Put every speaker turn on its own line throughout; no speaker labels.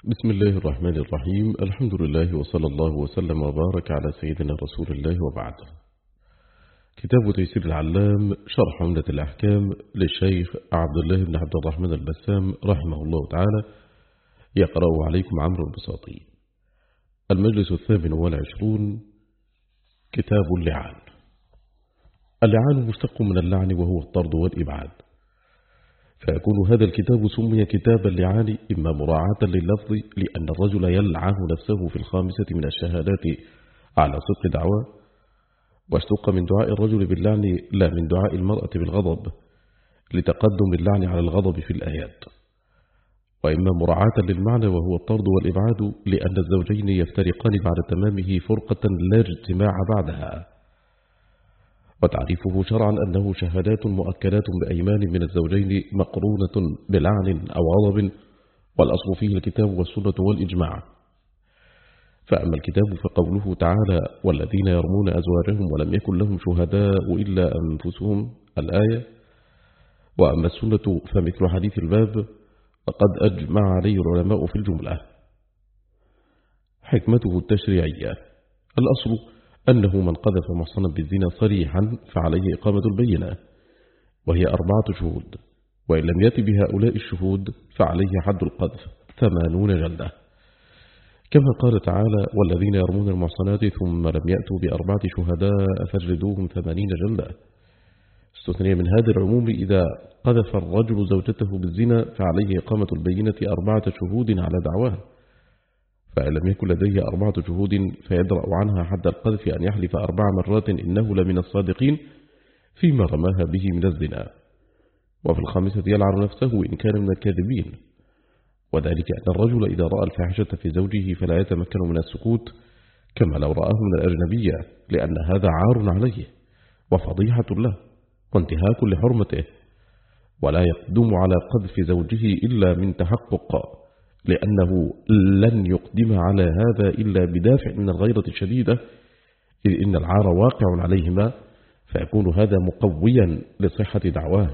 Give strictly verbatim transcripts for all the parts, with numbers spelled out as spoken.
بسم الله الرحمن الرحيم. الحمد لله وصلى الله وسلم وبارك على سيدنا رسول الله وبعد. كتاب تيسير العلام شرح عمدة الأحكام للشيخ عبد الله بن عبد الرحمن البسام رحمه الله تعالى، يقرأ عليكم عمرو البساطي. المجلس الثامن والعشرون، كتاب اللعان. اللعان مشتق من اللعن وهو الطرد والإبعاد، فيكون هذا الكتاب سمي كتاب اللعان إما مراعاة لللفظ لأن الرجل يلعن نفسه في الخامسة من الشهادات على صدق دعواه، واشتق من دعاء الرجل باللعن لا من دعاء المرأة بالغضب لتقدم اللعن على الغضب في الآيات، وإما مراعاة للمعنى وهو الطرد والإبعاد لأن الزوجين يفترقان بعد تمامه فرقة لا اجتماع بعدها. وتعريفه شرعا أنه شهادات مؤكدات بأيمان من الزوجين مقرونة بلعن أو غضب، والأصل فيه الكتاب والسنة والإجماع. فأما الكتاب فقوله تعالى: والذين يرمون أزواجهم ولم يكن لهم شهداء إلا أنفسهم، الآية. وأما السنة فمثل حديث الباب فقد أجمع عليه العلماء في الجملة. حكمته التشريعية: الأصل أنه من قذف محصنا بالزنا صريحا فعليه إقامة البينة، وهي أربعة شهود، وإن لم يأت بهؤلاء الشهود فعليه حد القذف ثمانون جلدة، كما قال تعالى: والذين يرمون المحصنات ثم لم يأتوا بأربعة شهداء فاجلدوهم ثمانين جلدة. استثني من هذا العموم إذا قذف الرجل زوجته بالزنا فعليه إقامة البينة أربعة شهود على دعواه، فإن لم يكن لديه أربعة شهود فيدرأ عنها حد القذف أن يحلف أربع مرات إنه لمن الصادقين فيما رماها به من الزنا، وفي الخامسة يلعن نفسه إن كان من الكاذبين، وذلك أن الرجل إذا رأى الفاحشة في زوجه فلا يتمكن من السكوت كما لو رآه من الأجنبية، لأن هذا عار عليه وفضيحة له وانتهاك لحرمته، ولا يقدم على قذف زوجه إلا من تحقق، لأنه لن يقدم على هذا إلا بدافع من الغيرة الشديدة، إذ إن العار واقع عليهما، فيكون هذا مقويا لصحة دعواه.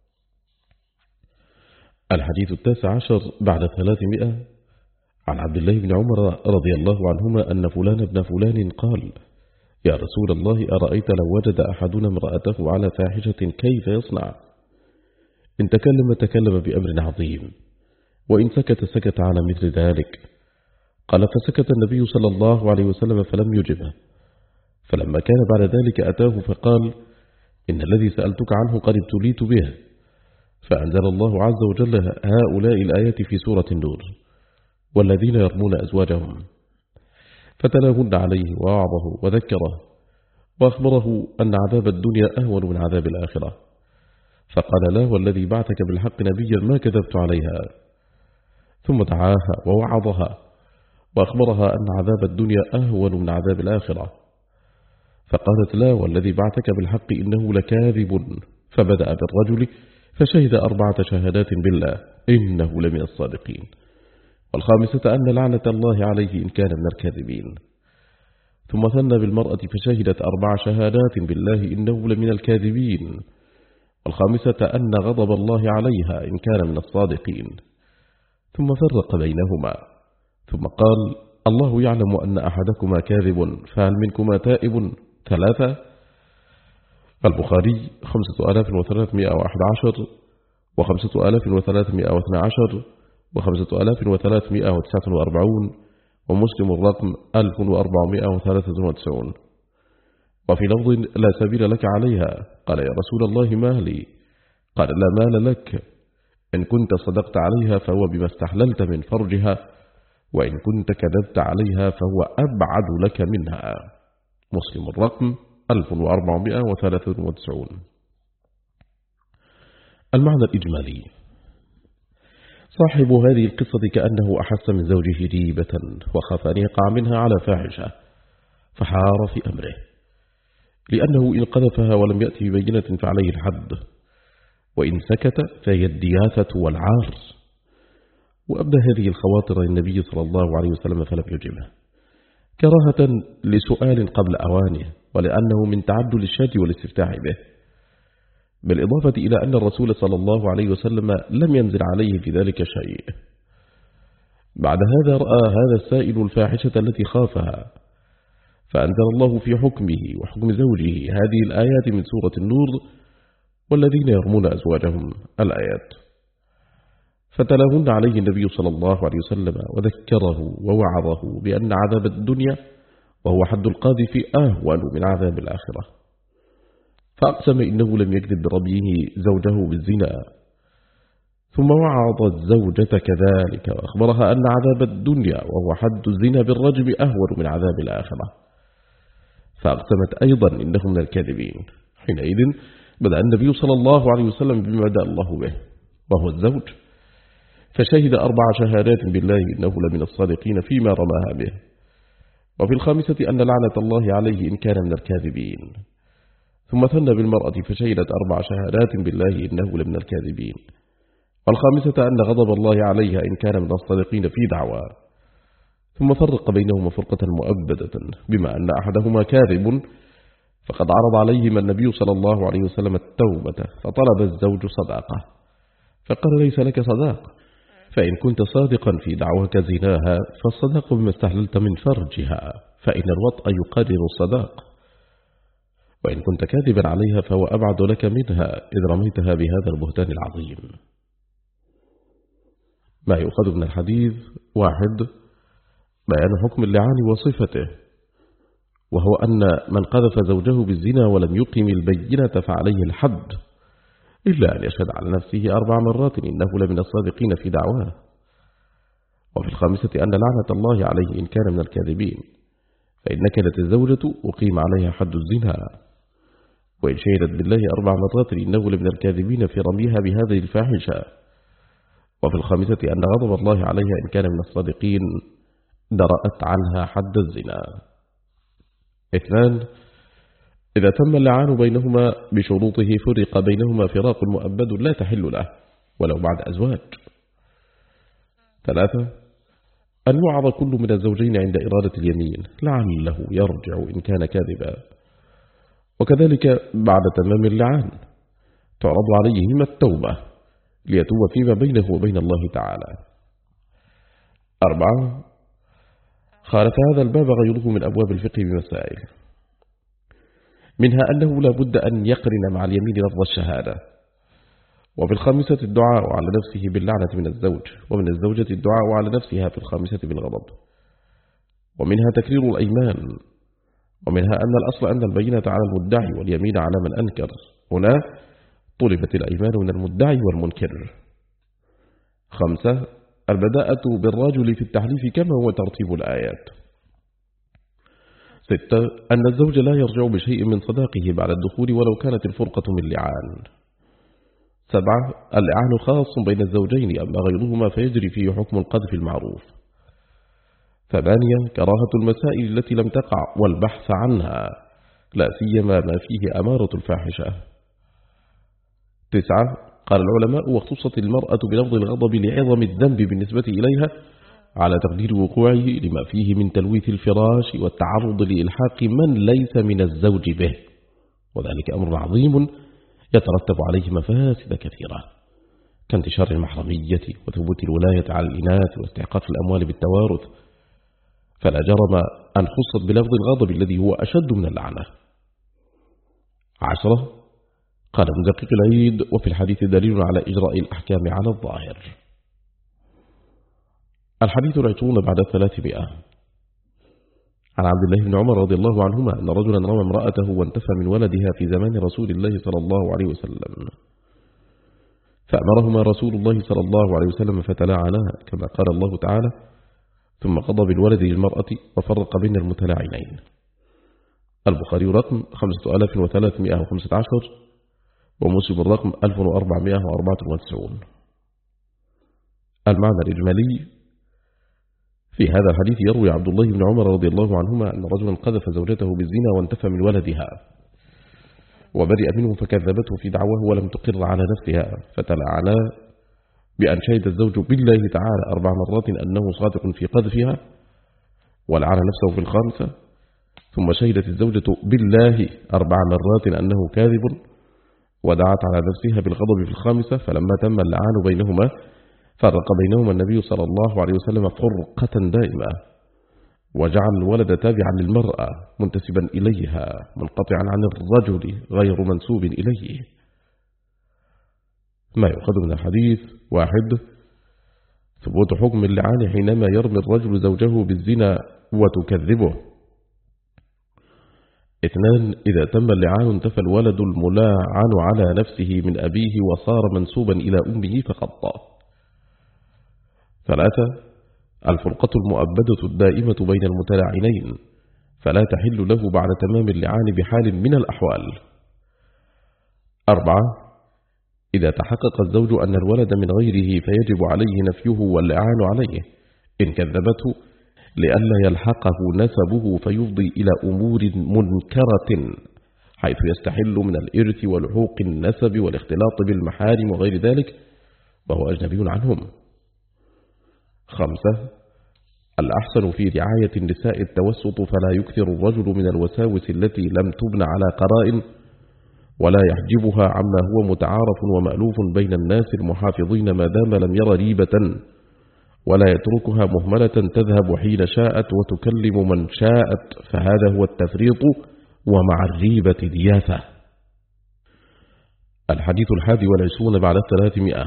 الحديث التاسع عشر بعد ثلاثمائة، عن عبد الله بن عمر رضي الله عنهما أن فلان ابن فلان قال: يا رسول الله، أرأيت لو وجد أحدنا امرأته على فاحشة كيف يصنع؟ إن تكلم تكلم بأمر عظيم، وإن سكت سكت على مثل ذلك. قال: فسكت النبي صلى الله عليه وسلم فلم يجبه، فلما كان بعد ذلك أتاه فقال: إن الذي سألتك عنه قد ابتليت به. فأنزل الله عز وجل هؤلاء الآيات في سورة النور: والذين يرمون أزواجهم، فتلاهن عليه ووعظه وذكره وأخبره أن عذاب الدنيا أهون من عذاب الآخرة، فقال: لا والذي بعثك بالحق نبيا ما كذبت عليها. ثم دعاها ووعظها وأخبرها أن عذاب الدنيا أهون من عذاب الآخرة، فقالت: لا والذي بعثك بالحق إنه لكاذب. فبدأ بالرجل فشهد أربعة شهادات بالله إنه لمن الصادقين، والخامسة أن لعنة الله عليه إن كان من الكاذبين. ثم ثنى بالمرأة فشهدت أربع شهادات بالله إنه لمن الكاذبين، والخامسة أن غضب الله عليها إن كان من الصادقين. ثم فرق بينهما، ثم قال: الله يعلم أن أحدكما كاذب، فهل منكما تائب؟ ثلاثة. البخاري خمسة آلاف وثلاثمائة وأحد عشر، وخمسة آلاف وثلاثمائة واثنى عشر، وخمسة آلاف وثلاثمائة وتسعة وأربعون، ومسلم الرقم ألف وأربعمائة وثلاثة وتسعون. وفي لفظ: لا سبيل لك عليها. قال: يا رسول الله ما لي؟ قال: لا مال لك، إن كنت صدقت عليها فهو بما استحللت من فرجها، وإن كنت كذبت عليها فهو أبعد لك منها. مسلم الرقم ألف وأربعمائة وثلاثة وتسعون. المعنى الإجمالي: صاحب هذه القصة كأنه أحس من زوجه ريبة وخاف أن يقع منها على فاحشة، فحار في أمره، لأنه إن قذفها ولم يأتي ببينة فعليه الحد، وإن سكت فهي الدياثة والعار. وأبدى هذه الخواطر النبي صلى الله عليه وسلم فلم يجبه، كراهة لسؤال قبل أوانه، ولأنه من تعدل الشات والاستفتاح به، بالإضافة إلى أن الرسول صلى الله عليه وسلم لم ينزل عليه في ذلك شيء. بعد هذا رأى هذا السائل الفاحشة التي خافها، فأنزل الله في حكمه وحكم زوجه هذه الآيات من سورة النور: والذين يرمون أزواجهم الآيات. فتلاهن عليه النبي صلى الله عليه وسلم وذكره ووعظه بأن عذاب الدنيا وهو حد القاذف أهون من عذاب الآخرة، فأقسم إنه لم يكذب برميه زوجه بالزنا، ثم وعظ الزوجة كذلك وأخبرها أن عذاب الدنيا وهو حد الزنا بالرجم أهون من عذاب الآخرة، فأقسمت أيضا إنه من الكاذبين. حينئذ بدأ النبي صلى الله عليه وسلم بما بدأ الله به وهو الزوج، فشهد أربع شهادات بالله إنه لمن الصادقين فيما رماها به، وفي الخامسة أن لعنة الله عليه إن كان من الكاذبين، ثم ثنى بالمرأة فشهدت أربع شهادات بالله إنه لمن الكاذبين، والخامسة أن غضب الله عليها إن كان من الصادقين في دعوى، ثم فرق بينهما فرقة مؤبدة بما أن أحدهما كاذب، فقد عرض عليهما النبي صلى الله عليه وسلم التوبة، فطلب الزوج صداقة، فقال: ليس لك صداق، فإن كنت صادقا في دعواك زناها فالصداق بما استحللت من فرجها، فإن الوطأ يقرر الصداق، وإن كنت كاذبا عليها فهو أبعد لك منها إذ رميتها بهذا البهتان العظيم. ما يؤخذ من الحديث: واحد، بيان حكم اللعان وصفته، وهو أن من قذف زوجه بالزنا ولم يقم البينة فعليه الحد، إلا أن يشهد على نفسه أربع مرات إنه لمن الصادقين في دعواه. وفي الخامسة أن لعنة الله عليه إن كان من الكاذبين، فإن نكلت الزوجة أقيم عليها حد الزنا، وإن شهدت بالله أربع مرات إنه لمن الكاذبين في رميها بهذه الفاحشة. وفي الخامسة أن غضب الله عليها إن كان من الصادقين درأت عنها حد الزنا. اثنان، إذا تم اللعان بينهما بشروطه فرق بينهما فراق مؤبد لا تحل له ولو بعد أزواج. ثلاثة، أن يوعظ كل من الزوجين عند إرادة اليمين لعله يرجع إن كان كاذبا، وكذلك بعد تمام اللعان تعرض عليهما التوبة ليتوب فيما بينه وبين الله تعالى. أربعة، خالف هذا الباب غيره من أبواب الفقه بمسائل، منها أنه لا بد أن يقرن مع اليمين لفظ الشهادة. وفي الخامسة الدعاء على نفسه باللعنة من الزوج، ومن الزوجة الدعاء على نفسها في الخامسة بالغضب. ومنها تكرير الأيمان، ومنها أن الأصل أن البينة على المدعي واليمين على من أنكر، هنا طلبت الأيمان من المدعي والمنكر. خمسة، البداءة بالرجل في التحليف كما هو ترتيب الآيات. ستة، أن الزوج لا يرجع بشيء من صداقه بعد الدخول ولو كانت الفرقة من لعان. سبعة، اللعان خاص بين الزوجين أما غيرهما فيجري فيه حكم القذف المعروف. ثمانية، كراهة المسائل التي لم تقع والبحث عنها لا سيما ما فيه أمارة الفاحشة. تسعة، قال العلماء واختصت المرأة بلفظ الغضب لعظم الذنب بالنسبة إليها على تقدير وقوعه لما فيه من تلويث الفراش والتعرض لإلحاق من ليس من الزوج به، وذلك أمر عظيم يترتب عليه مفاسد كثيرة كانتشار المحرمية وثبوت الولاية على الإناث واستحقاق الأموال بالتوارث، فلا جرم أن خصت بلفظ الغضب الذي هو أشد من اللعنة. عشرة، قال مدقق العيد وفي الحديث دليل على إجراء الأحكام على الظاهر. الحديث العشرون بعد الثلاثمائة. عن عبد الله بن عمر رضي الله عنهما أن رجلا رمى امرأته وانتفى من ولدها في زمان رسول الله صلى الله عليه وسلم، فأمرهما رسول الله صلى الله عليه وسلم فتلاعناها كما قال الله تعالى: ثم قضى بالولد للمرأة وفرق بين المتلاعنين. البخاري رقم خمسة آلاف وثلاثمائة وخمسة عشر ومسلم الرقم ألف وأربعمائة وأربعة وتسعين. المعنى الإجمالي في هذا الحديث: يروي عبد الله بن عمر رضي الله عنهما أن رجلا قذف زوجته بالزنا وانتفى من ولدها وبرئ منه فكذبته في دعواه ولم تقر على نفسها، فتلعنا بأن شهد الزوج بالله تعالى أربع مرات أنه صادق في قذفها ولعن نفسه في الخامسة، ثم شهدت الزوجة بالله أربع مرات أنه كاذب ودعت على نفسها بالغضب في الخامسة، فلما تم اللعان بينهما فرق بينهما النبي صلى الله عليه وسلم فرقة دائمة، وجعل الولد تابعا للمرأة منتسبا إليها منقطعا عن الرجل غير منسوب إليه. ما يؤخذ من الحديث: واحد، ثبوت حكم اللعان حينما يرمي الرجل زوجه بالزنا وتكذبه. اثنان، إذا تم اللعان انتفى الولد الملاعن على نفسه من أبيه وصار منسوبا إلى أمه فقط. ثلاثة، الفرقة المؤبدة الدائمة بين المتلاعنين، فلا تحل له بعد تمام اللعان بحال من الأحوال. أربعة، إذا تحقق الزوج أن الولد من غيره فيجب عليه نفيه واللعان عليه إن كذبته لئلا يلحقه نسبه فيفضي إلى أمور منكرة حيث يستحل من الإرث ولحوق النسب والاختلاط بالمحارم وغير ذلك وهو أجنبي عنهم. خمسة، الأحسن في رعاية النساء التوسط، فلا يكثر الرجل من الوساوس التي لم تبن على قرائن ولا يحجبها عما هو متعارف ومألوف بين الناس المحافظين ما دام لم ير ريبة، ولا يتركها مهملة تذهب حين شاءت وتكلم من شاءت، فهذا هو التفريط، ومع الريبة دياثة. الحديث الحادي والعشرون بعد الثلاثمائة.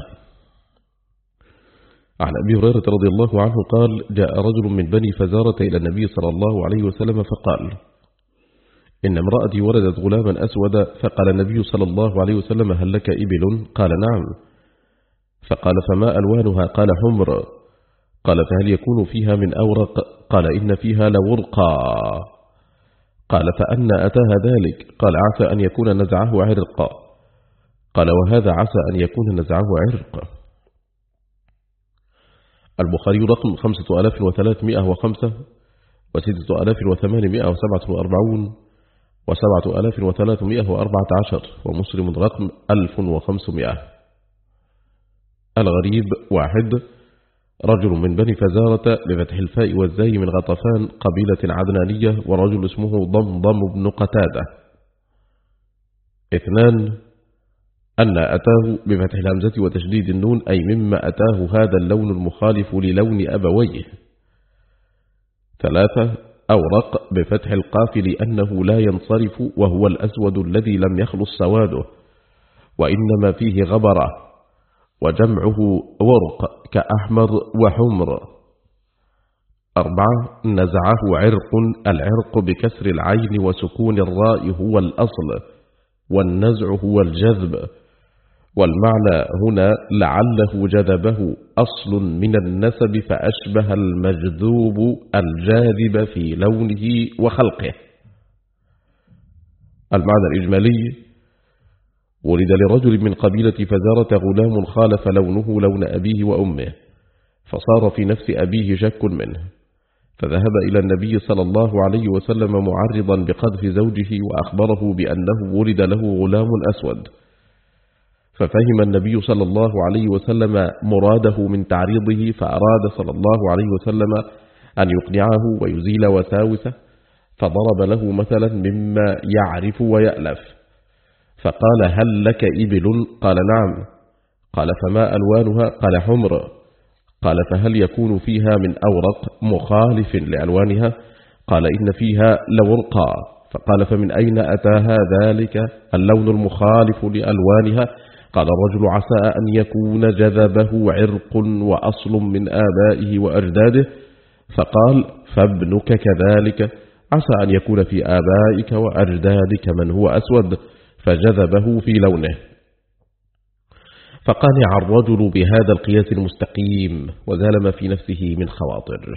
عن أبي هريرة رضي الله عنه قال: جاء رجل من بني فزارة إلى النبي صلى الله عليه وسلم فقال: إن امرأتي ولدت غلاما أسود، فقال النبي صلى الله عليه وسلم: هل لك إبل؟ قال: نعم. فقال: فما ألوانها؟ قال: حمر. قال: فهل يكون فيها من أورق؟ قال: إن فيها لورقا. قال: فأنا أتاها ذلك؟ قال: عسى أن يكون نزعه عرق. قال: وهذا عسى أن يكون نزعه عرق. البخاري رقم خمسة آلاف وثلاثمائة وخمسة وستة آلاف وثمانمائة وسبعة وأربعون وسبعة آلاف وثلاثمائة وأربعة عشر، ومسلم رقم ألف وخمسمائة. الغريب: واحد، رجل من بني فزارة بفتح الفاء والزاي من غطفان قبيلة عدنانية، ورجل اسمه ضمضم بن قتادة. اثنان، أن أتاه بفتح الهمزة وتشديد النون، أي مما أتاه هذا اللون المخالف للون أبويه. ثلاثة، أورق بفتح القاف لأنه لا ينصرف، وهو الأسود الذي لم يخلص سواده وإنما فيه غبرة، وجمعه ورق كأحمر وحمر. أربعة، نزعه عرق، العرق بكسر العين وسكون الراء هو الأصل، والنزع هو الجذب، والمعنى هنا لعله جذبه أصل من النسب فأشبه المجذوب الجاذب في لونه وخلقه. المعنى الإجمالي: ولد لرجل من قبيلة فزارة غلام خالف لونه لون أبيه وأمه، فصار في نفس أبيه شك منه، فذهب إلى النبي صلى الله عليه وسلم معرضا بقذف زوجه وأخبره بأنه ولد له غلام أسود، ففهم النبي صلى الله عليه وسلم مراده من تعريضه، فأراد صلى الله عليه وسلم أن يقنعه ويزيل وساوسه، فضرب له مثلا مما يعرف ويألف، فقال: هل لك إبل؟ قال: نعم. قال: فما ألوانها؟ قال: حمر. قال: فهل يكون فيها من أورق مخالف لألوانها؟ قال: إن فيها لورقا. فقال: فمن أين أتاها ذلك اللون المخالف لألوانها؟ قال الرجل: عسى أن يكون جذبه عرق وأصل من آبائه وأجداده. فقال: فابنك كذلك، عسى أن يكون في آبائك وأجدادك من هو أسود، فجذبه في لونه. فقنع الرجل بهذا القياس المستقيم، وزال ما في نفسه من خواطر.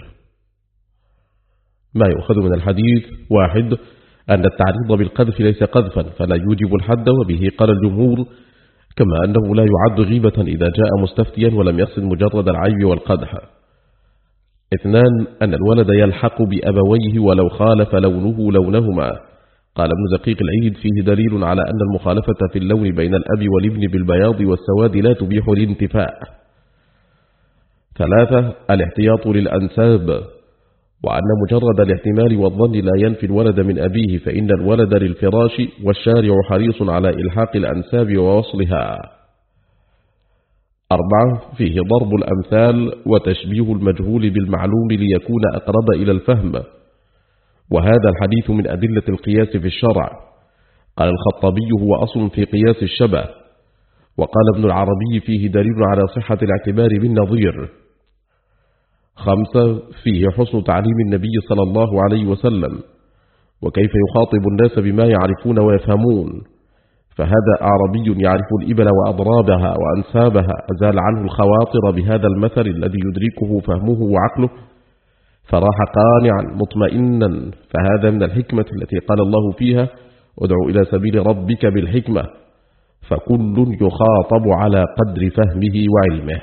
ما يؤخذ من الحديث: واحد، أن التعريض بالقذف ليس قذفا فلا يوجب الحد، وبه قال الجمهور، كما أنه لا يعد غيبة إذا جاء مستفتيا ولم يقصد مجرد العيب والقدح. اثنان، أن الولد يلحق بأبويه ولو خالف لونه لونهما. قال ابن دقيق العيد: فيه دليل على أن المخالفة في اللون بين الأب والابن بالبياض والسواد لا تبيح الانتفاء. ثلاثة، الاحتياط للأنساب، وأن مجرد الاحتمال والظن لا ينفي الولد من أبيه، فإن الولد للفراش، والشارع حريص على إلحاق الأنساب ووصلها. أربعة فيه ضرب الأمثال وتشبيه المجهول بالمعلوم ليكون أقرب إلى الفهم، وهذا الحديث من أدلة القياس في الشرع. قال الخطابي هو أصل في قياس الشبه. وقال ابن العربي فيه دليل على صحة الاعتبار بالنظير. خمسة فيه حسن تعليم النبي صلى الله عليه وسلم وكيف يخاطب الناس بما يعرفون ويفهمون، فهذا أعربي يعرف الإبل وأضرابها وأنسابها أزال عنه الخواطر بهذا المثل الذي يدركه فهمه وعقله، فراح قانعا مطمئنا. فهذا من الحكمة التي قال الله فيها: ادعو إلى سبيل ربك بالحكمة، فكل يخاطب على قدر فهمه وعلمه.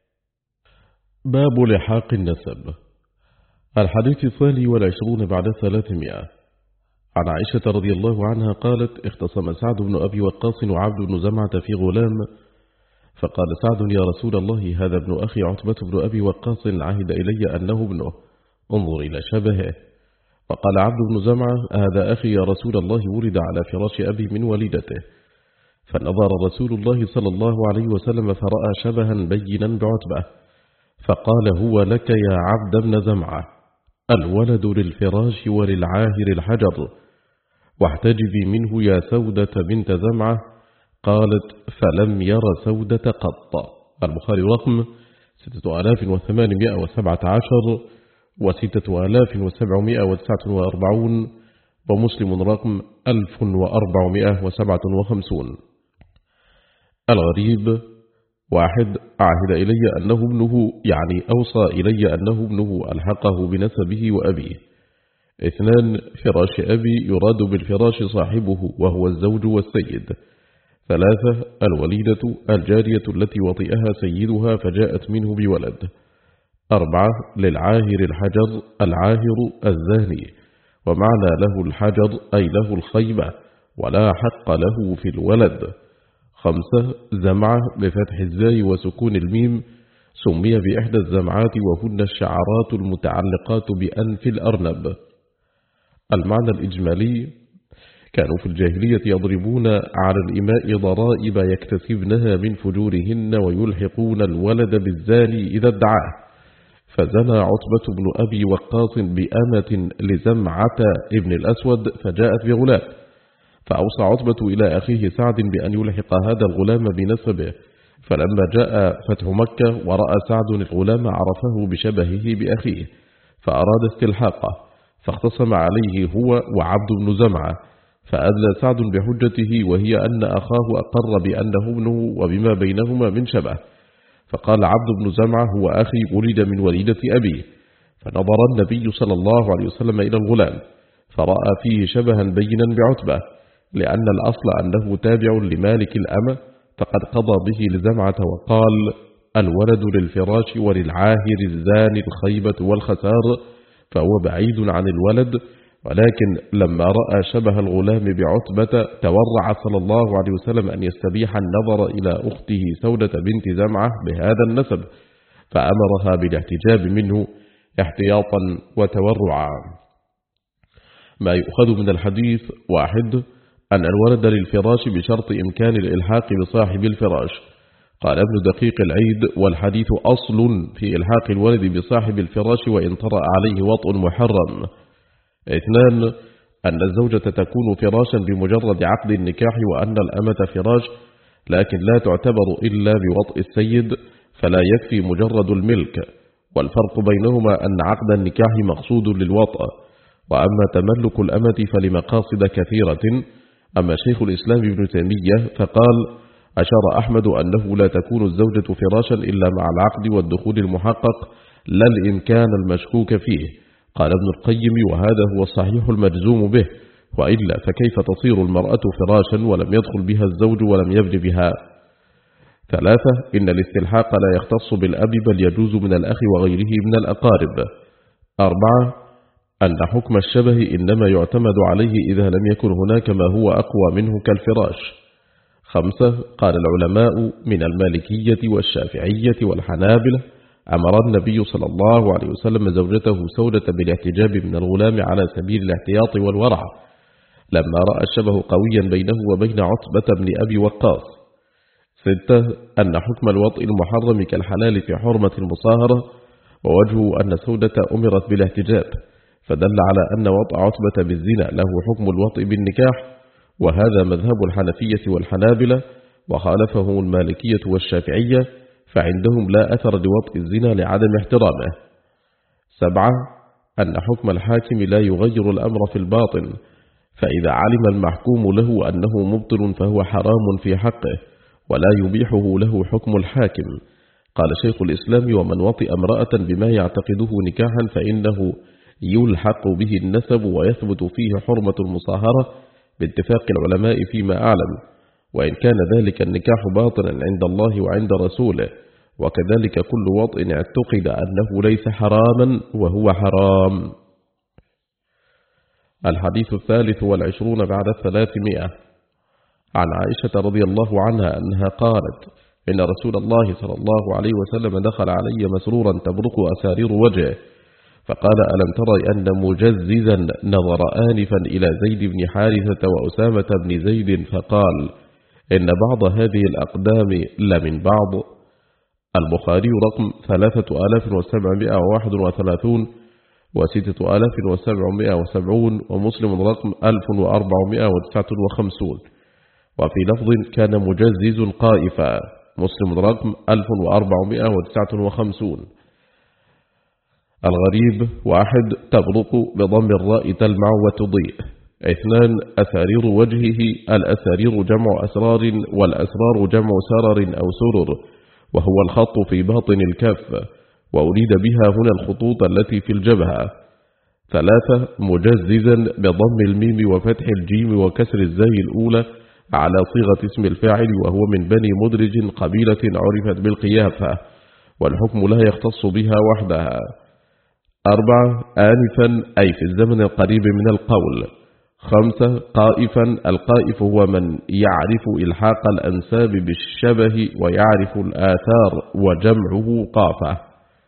باب لحاق النسب. الحديث الثاني والعشرون بعد ثلاثمائة. عن عائشة رضي الله عنها قالت: اختصم سعد بن أبي وقاص وعبد بن زمعة في غلام، فقال سعد: يا رسول الله، هذا ابن أخي عتبة بن أبي وقاص عهد إلي أنه ابنه، انظر إلى شبهه. فقال عبد بن زمعة: هذا أخي يا رسول الله، ولد على فراش أبي من والدته. فنظر رسول الله صلى الله عليه وسلم فرأى شبها بينا بعتبة، فقال: هو لك يا عبد بن زمعة، الولد للفراش وللعاهر الحجر، واحتجبي منه يا سودة بنت زمعة. قالت: فلم ير سودة قط. البخاري رقم ستة آلاف وثمانمائة وسبعة عشر وستة آلاف وسبعمائة وتسعة وأربعون، ومسلم رقم ألف وأربعمائة وسبعة وخمسون. الغريب: واحد، عهد إلي أنه ابنه، يعني أوصى إلي أنه ابنه، ألحقه بنسبه وأبيه. اثنان، فراش أبي يراد بالفراش صاحبه وهو الزوج والسيد. ثلاثة، الوليدة الجارية التي وطئها سيدها فجاءت منه بولد. أربعة، للعاهر الحجر، العاهر الزاني، ومعنى له الحجر أي له الخيبة، ولا حق له في الولد. خمسة، زمعة بفتح الزاي وسكون الميم، سمي بإحدى الزمعات وهن الشعرات المتعلقات بأنف الأرنب. المعنى الإجمالي: كانوا في الجاهلية يضربون على الإماء ضرائب يكتسبنها من فجورهن ويلحقون الولد بالزاني إذا ادعاه، فزنى عتبة بن أبي وقاص بأمة لزمعة ابن الأسود فجاءت بغلام، فأوصى عتبة إلى أخيه سعد بأن يلحق هذا الغلام بنسبه. فلما جاء فتح مكة ورأى سعد الغلام عرفه بشبهه بأخيه فأراد استلحاقه، فاختصم عليه هو وعبد بن زمعة، فأدلى سعد بحجته وهي أن أخاه أقر بأنه ابنه وبما بينهما من شبه. فقال عبد بن زمعة: هو أخي ولد من وليدة أبيه. فنظر النبي صلى الله عليه وسلم إلى الغلام فرأى فيه شبها بينا بعتبة، لأن الأصل أنه تابع لمالك الأمة، فقد قضى به لزمعة وقال: الولد للفراش وللعاهر الزاني الخيبة والخسار، فهو بعيد عن الولد. ولكن لما رأى شبه الغلام بعتبة تورع صلى الله عليه وسلم أن يستبيح النظر إلى أخته سودة بنت زمعة بهذا النسب، فأمرها بالاحتجاب منه احتياطا وتورعا. ما يؤخذ من الحديث: واحد، أن الولد للفراش بشرط إمكان الإلحاق بصاحب الفراش. قال ابن دقيق العيد: والحديث أصل في إلحاق الولد بصاحب الفراش وإن طرأ عليه وطء محرم. اثنان، أن الزوجة تكون فراشا بمجرد عقد النكاح، وأن الأمة فراش لكن لا تعتبر إلا بوطء السيد، فلا يكفي مجرد الملك، والفرق بينهما أن عقد النكاح مقصود للوطء، وأما تملك الأمة فلمقاصد كثيرة. أما شيخ الإسلام ابن تيمية فقال: أشار أحمد أنه لا تكون الزوجة فراشا إلا مع العقد والدخول المحقق، لا الإمكان المشكوك فيه. قال ابن القيم: وهذا هو الصحيح المجزوم به، وإلا فكيف تصير المرأة فراشا ولم يدخل بها الزوج ولم يبن بها؟ ثلاثة، إن الاستلحاق لا يختص بالأب بل يجوز من الأخ وغيره من الأقارب. أربعة، أن حكم الشبه إنما يعتمد عليه إذا لم يكن هناك ما هو أقوى منه كالفراش. خمسة، قال العلماء من المالكية والشافعية والحنابلة: أمر النبي صلى الله عليه وسلم زوجته سودة بالاحتجاب من الغلام على سبيل الاحتياط والورع، لما رأى الشبه قويا بينه وبين عتبة بن أبي وقاص. ستة أن حكم الوطء المحرم كالحلال في حرمة المصاهرة، ووجهه أن سودة أمرت بالاحتجاب، فدل على أن وطء عتبة بالزنا له حكم الوطء بالنكاح، وهذا مذهب الحنفية والحنابلة، وخالفه المالكية والشافعية، فعندهم لا أثر لوطء الزنا لعدم احترامه. سبعة أن حكم الحاكم لا يغير الأمر في الباطن، فإذا علم المحكوم له أنه مبطل فهو حرام في حقه، ولا يبيحه له حكم الحاكم. قال شيخ الإسلام: ومن وطئ امرأة بما يعتقده نكاحا فإنه يلحق به النسب ويثبت فيه حرمة المصاهرة باتفاق العلماء فيما أعلم، وإن كان ذلك النكاح باطلا عند الله وعند رسوله، وكذلك كل وطء اعتقد أنه ليس حراما وهو حرام. الحديث الثالث والعشرون بعد الثلاثمائة، عن عائشة رضي الله عنها أنها قالت: إن رسول الله صلى الله عليه وسلم دخل علي مسرورا تبرق أسارير وجهه، فقال: ألم ترى أن مجززا نظر آنفا إلى زيد بن حارثة وأسامة بن زيد فقال: إن بعض هذه الأقدام لمن بعض. البخاري رقم ثلاثة آلاف وسبعمائة وواحد وثلاثون وستة آلاف وسبعمائة وسبعون، ومسلم رقم ألف وأربعمائة وتسعة وخمسون. وفي لفظ: كان مجزز قائفا. مسلم رقم ألف وأربعمائة وتسعة وخمسون. الغريب: واحد تبرق بضم الراء تلمع وتضيء. اثنان أسارير وجهه. الأسارير جمع أسرار، والأسرار جمع سرر أو سرر، وهو الخط في باطن الكف، وأريد بها هنا الخطوط التي في الجبهة. ثلاثة مجززا بضم الميم وفتح الجيم وكسر الزاي الأولى على صيغة اسم الفاعل، وهو من بني مدرج قبيلة عرفت بالقيافة، والحكم لا يختص بها وحدها. أربعة آنفا أي في الزمن القريب من القول. خمسة قائفا. القائف هو من يعرف إلحاق الأنساب بالشبه ويعرف الآثار، وجمعه قافة.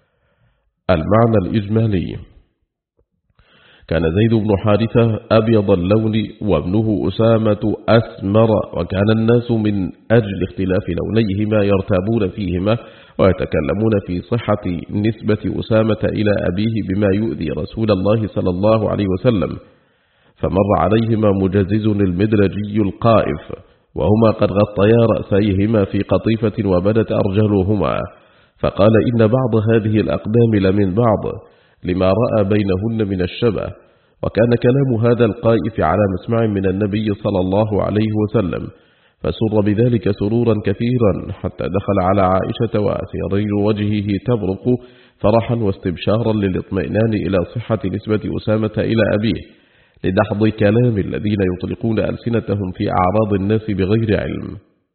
المعنى الإجمالي: كان زيد بن حارثة أبيض اللون، وابنه أسامة أسمر، وكان الناس من أجل اختلاف لونيهما يرتابون فيهما، ويتكلمون في صحة نسبة أسامة إلى أبيه بما يؤذي رسول الله صلى الله عليه وسلم، فمر عليهما مجزز المدرجي القائف، وهما قد غطيا رأسيهما في قطيفة وبدت أرجلهما، فقال: إن بعض هذه الأقدام لمن بعض، لما رأى بينهن من الشبه. وكان كلام هذا القائف على مسمع من النبي صلى الله عليه وسلم، فسر بذلك سرورا كثيرا، حتى دخل على عائشة وأسيرير وجهه تبرق فرحا واستبشارا للاطمئنان إلى صحة نسبة أسامة إلى أبيه، لدحض كلام الذين يطلقون ألسنتهم في أعراض الناس بغير علم.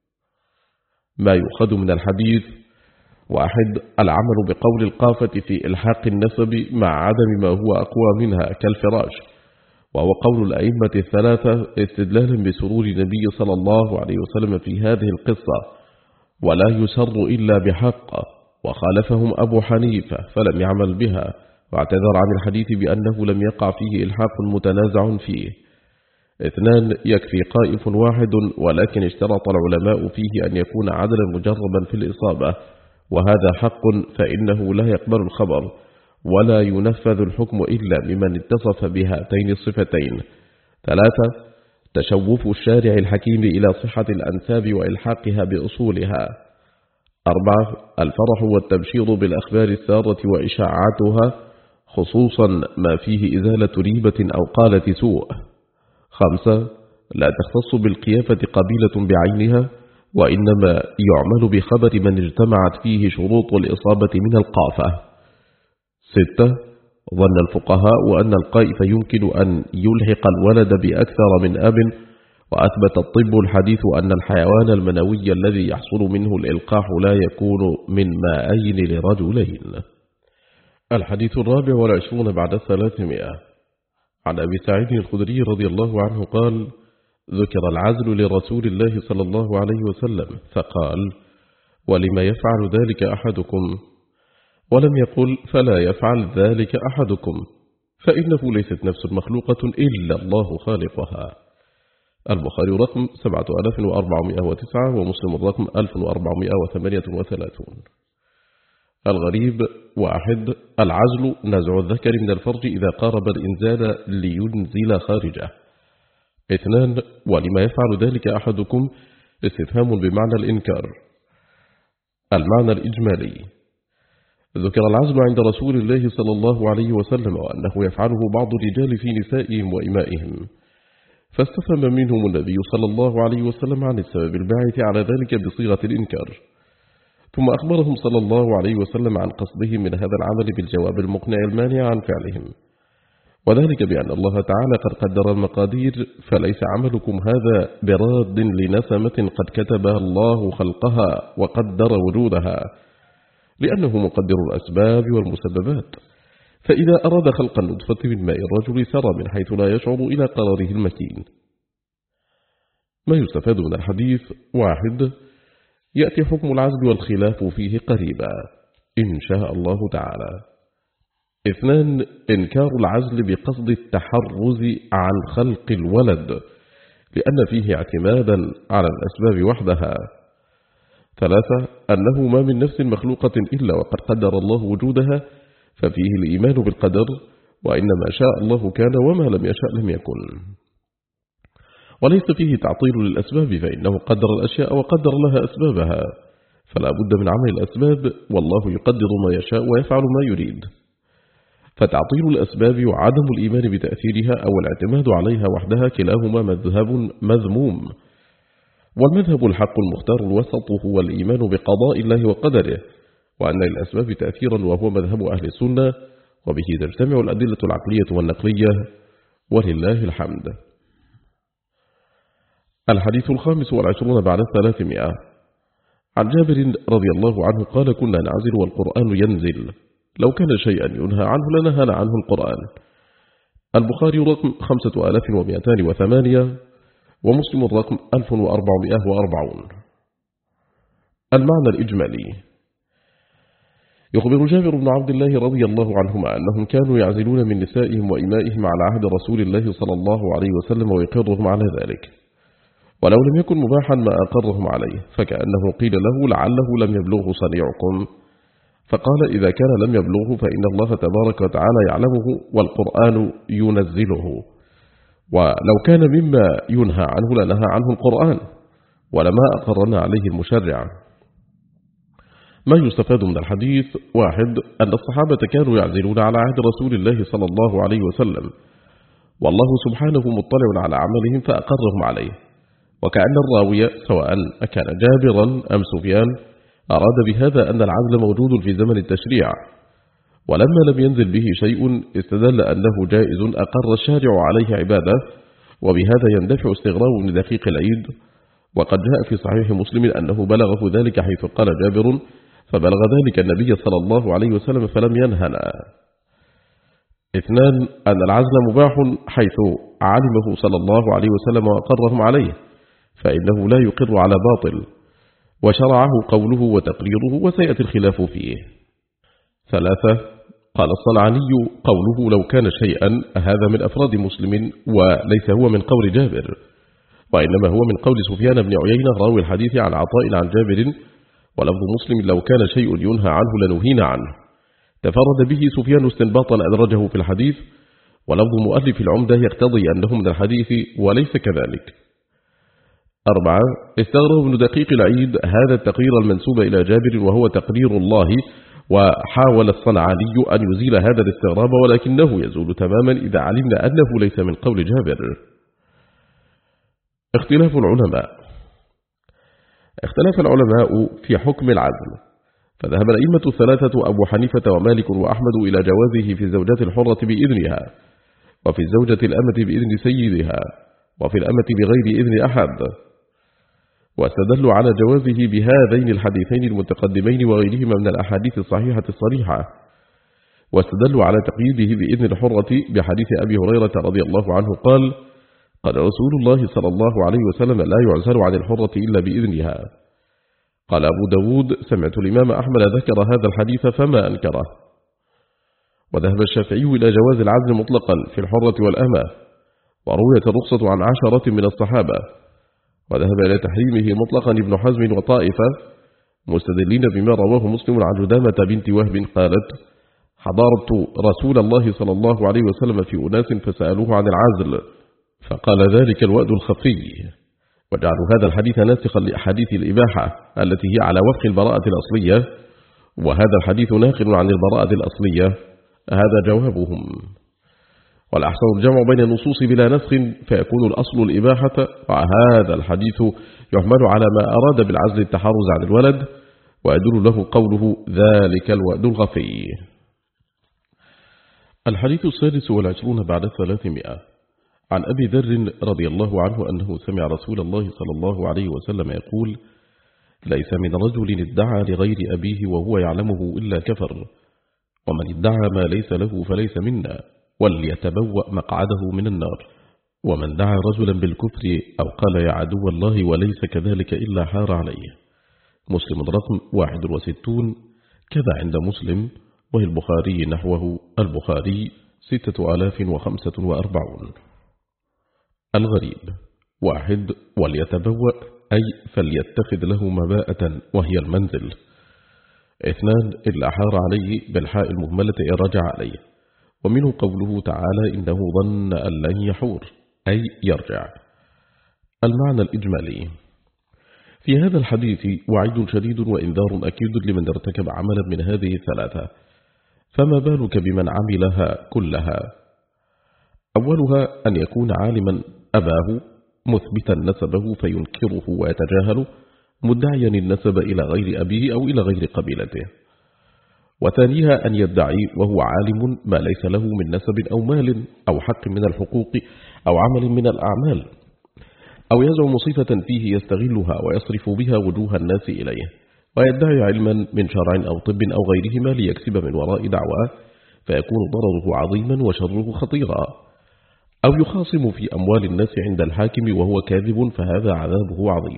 ما يؤخذ من الحديث: واحد العمل بقول القافة في إلحاق النسب مع عدم ما هو أقوى منها كالفراش، وهو قول الأئمة الثلاثة استدلالا بسرور النبي صلى الله عليه وسلم في هذه القصة، ولا يسر إلا بحق، وخالفهم أبو حنيفة فلم يعمل بها، واعتذر عن الحديث بأنه لم يقع فيه إلحاق متنازع فيه. اثنان يكفي قائف واحد، ولكن اشترط العلماء فيه أن يكون عدلا مجربا في الإصابة، وهذا حق، فإنه لا يقبل الخبر ولا ينفذ الحكم إلا ممن اتصف بهاتين الصفتين. ثلاثة تشوف الشارع الحكيم إلى صحة الأنساب وإلحاقها بأصولها. أربعة الفرح والتبشير بالأخبار السارة وإشاعاتها، خصوصا ما فيه إزالة ريبة أو قالة سوء. خمسة لا تختص بالقيافة قبيلة بعينها، وإنما يعمل بخبر من اجتمعت فيه شروط الإصابة من القافة. ستة ظن الفقهاء أن القائف يمكن أن يلحق الولد بأكثر من أب، وأثبت الطب الحديث أن الحيوان المنوي الذي يحصل منه الإلقاح لا يكون من مائين لرجلين. الحديث الرابع والعشرون بعد الثلاثمائة، عن أبي سعيد الخدري رضي الله عنه قال: ذكر العزل لرسول الله صلى الله عليه وسلم فقال: ولما يفعل ذلك أحدكم؟ ولم يقل: فلا يفعل ذلك أحدكم، فإنه ليست نفس مخلوقة إلا الله خالقها. البخاري رقم سبعة آلاف وأربعمائة وتسعة ومسلم الرقم ألف وأربعمائة وثمانية وثلاثون. الغريب: واحد، العزل نزع الذكر من الفرج إذا قارب الإنزال لينزل خارجه. اثنان، ولما يفعل ذلك أحدكم؟ استفهام بمعنى الإنكار. المعنى الإجمالي: ذكر العزل عند رسول الله صلى الله عليه وسلم وأنه يفعله بعض الرجال في نسائهم وإمائهم، فاستفهم منهم النبي صلى الله عليه وسلم عن السبب الباعث على ذلك بصيغة الإنكار، ثم أخبرهم صلى الله عليه وسلم عن قصدهم من هذا العمل بالجواب المقنع المانع عن فعلهم، وذلك بأن الله تعالى قد قدر المقادير، فليس عملكم هذا براد لنسمة قد كتبها الله خلقها وقدر وجودها، لأنه مقدر الأسباب والمسببات، فإذا أراد خلق النطفة من ماء الرجل سرى من حيث لا يشعر إلى قراره المكين. ما يستفاد من الحديث: واحد، يأتي حكم العزل والخلاف فيه قريبا إن شاء الله تعالى. اثنان، إنكار العزل بقصد التحرز عن خلق الولد، لأن فيه اعتمادا على الأسباب وحدها. ثلاثة، أنه ما من نفس مخلوقة إلا وقد قدر الله وجودها، ففيه الإيمان بالقدر، وإنما شاء الله كان وما لم يشاء لم يكن. وليس فيه تعطيل للأسباب، فإنه قدر الأشياء وقدر لها أسبابها، فلا بد من عمل الأسباب، والله يقدر ما يشاء ويفعل ما يريد. فتعطيل الأسباب وعدم الإيمان بتأثيرها أو الاعتماد عليها وحدها كلاهما مذهب مذموم، والمذهب الحق المختار الوسط هو الإيمان بقضاء الله وقدره، وأن للأسباب تأثيرا، وهو مذهب أهل السنة، وبه تجتمع الأدلة العقلية والنقلية، ولله الحمد. الحديث الخامس والعشرون بعد الثلاثمائة. عن جابر رضي الله عنه قال: كنا نعزل والقرآن ينزل، لو كان شيئا ينهى عنه لنهانا عنه القرآن. البخاري رقم خمسة آلاف ومئتان وثمانية ومسلم الرقم ألف وأربعمائة وأربعون. المعنى الإجمالي: يخبر جابر بن عبد الله رضي الله عنهما أنهم كانوا يعزلون من نسائهم وإمائهم على عهد رسول الله صلى الله عليه وسلم ويقرهم على ذلك، ولو لم يكن مباحا ما أقرهم عليه، فكأنه قيل له: لعله لم يبلغه صنيعكم، فقال: إذا كان لم يبلغه فإن الله تبارك وتعالى يعلمه والقرآن ينزله، ولو كان مما ينهى عنه لنهى عنه القرآن، ولما أقرنا عليه المشرع. ما يستفاد من الحديث: واحد، أن الصحابة كانوا يعزلون على عهد رسول الله صلى الله عليه وسلم، والله سبحانه مطلع على عملهم فأقرهم عليه، وكأن الراوي سواء أكان جابرا أم سفيان أراد بهذا أن العزل موجود في زمن التشريع، ولما لم ينزل به شيء استدل أنه جائز أقر الشارع عليه عبادة، وبهذا يندفع استغراب من دقيق العيد. وقد جاء في صحيح مسلم أنه بلغه ذلك حيث قال جابر: فبلغ ذلك النبي صلى الله عليه وسلم فلم ينهنا. اثنان، أن العزل مباح حيث علمه صلى الله عليه وسلم وأقرهم عليه، فإنه لا يقر على باطل، وشرعه قوله وتقريره، وسيأتي الخلاف فيه. ثلاثة، قال الصنعاني: قوله لو كان شيئا هذا من أفراد مسلم، وليس هو من قول جابر، وإنما هو من قول سفيان بن عيينة راوي الحديث عن عطاء عن جابر، ولفظ مسلم لو كان شيء ينهى عنه لنهينا عنه، تفرد به سفيان استنباطا أدرجه في الحديث، ولفظ مؤلف العمدة يقتضي أنه من الحديث وليس كذلك. أربعة، استغرب ابن دقيق العيد هذا التقرير المنسوب إلى جابر وهو تقرير الله، وحاول الصنعاني أن يزيل هذا الاستغراب، ولكنه يزول تماما إذا علمنا أنه ليس من قول جابر. اختلاف العلماء. اختلاف العلماء في حكم العزل، فذهب الأئمة الثلاثة أبو حنيفة ومالك وأحمد إلى جوازه في الزوجات الحرة بإذنها، وفي الزوجة الأمة بإذن سيدها، وفي الأمة بغير إذن أحد، واستدلوا على جوازه بهذين الحديثين المتقدمين وغيرهما من الأحاديث الصحيحة الصريحة، واستدلوا على تقييده بإذن الحرة بحديث أبي هريرة رضي الله عنه قال: قال رسول الله صلى الله عليه وسلم: لا يعزل عن الحرة إلا بإذنها. قال أبو داود: سمعت الإمام أحمد ذكر هذا الحديث فما أنكره. وذهب الشافعي إلى جواز العزل مطلقا في الحرة والأمة، ورويت الرخصة عن عشرة من الصحابة، وذهب إلى تحريمه مطلقا ابن حزم وطائفة مستدلين بما رواه مسلم عن جدامة بنت وهب قالت: حضرت رسول الله صلى الله عليه وسلم في أناس فسألوه عن العزل فقال: ذلك الوأد الخفي، وجعلوا هذا الحديث ناسخا لأحاديث الإباحة التي هي على وفق البراءة الأصلية، وهذا الحديث ناقل عن البراءة الأصلية، هذا جوابهم. والأحسن الجمع بين النصوص بلا نسخ فيكون الأصل الإباحة، وهذا الحديث يحمل على ما أراد بالعزل التحرز عن الولد، ويدل له قوله: ذلك الوأد الخفي. الحديث السادس والعشرون بعد الثلاثمائة، عن أبي ذر رضي الله عنه أنه سمع رسول الله صلى الله عليه وسلم يقول: ليس من رجل ادعى لغير أبيه وهو يعلمه إلا كفر، ومن ادعى ما ليس له فليس منا، وليتبوأ مقعده من النار. ومن دعا رجلا بالكفر أو قال يا عدو الله وليس كذلك إلا حار عليه. مسلم رقم واحد وستون كذا عند مسلم، والبخاري نحوه، البخاري ستة آلاف وخمسة وأربعون. الغريب: واحد، وليتبوأ أي فليتخذ له مباءة وهي المنزل. اثنان، إلا حار عليه بالحاء المهملة إن رجع عليه، ومنه قوله تعالى: إنه ظن أن لن يحور أي يرجع. المعنى الإجمالي: في هذا الحديث وعيد شديد وإنذار أكيد لمن ارتكب عملا من هذه الثلاثة، فما بالك بمن عملها كلها؟ أولها أن يكون عالما أباه مثبتا نسبه فينكره ويتجاهله، مدعيا النسب إلى غير أبيه أو إلى غير قبيلته. وثانيها أن يدعي وهو عالم ما ليس له من نسب أو مال أو حق من الحقوق أو عمل من الأعمال، أو يزعم صفة فيه يستغلها ويصرف بها وجوه الناس إليه، ويدعي علما من شرع أو طب أو غيرهما ليكسب من وراء دعواه، فيكون ضرره عظيما وشره خطيرا. أو يخاصم في أموال الناس عند الحاكم وهو كاذب، فهذا عذابه عظيم.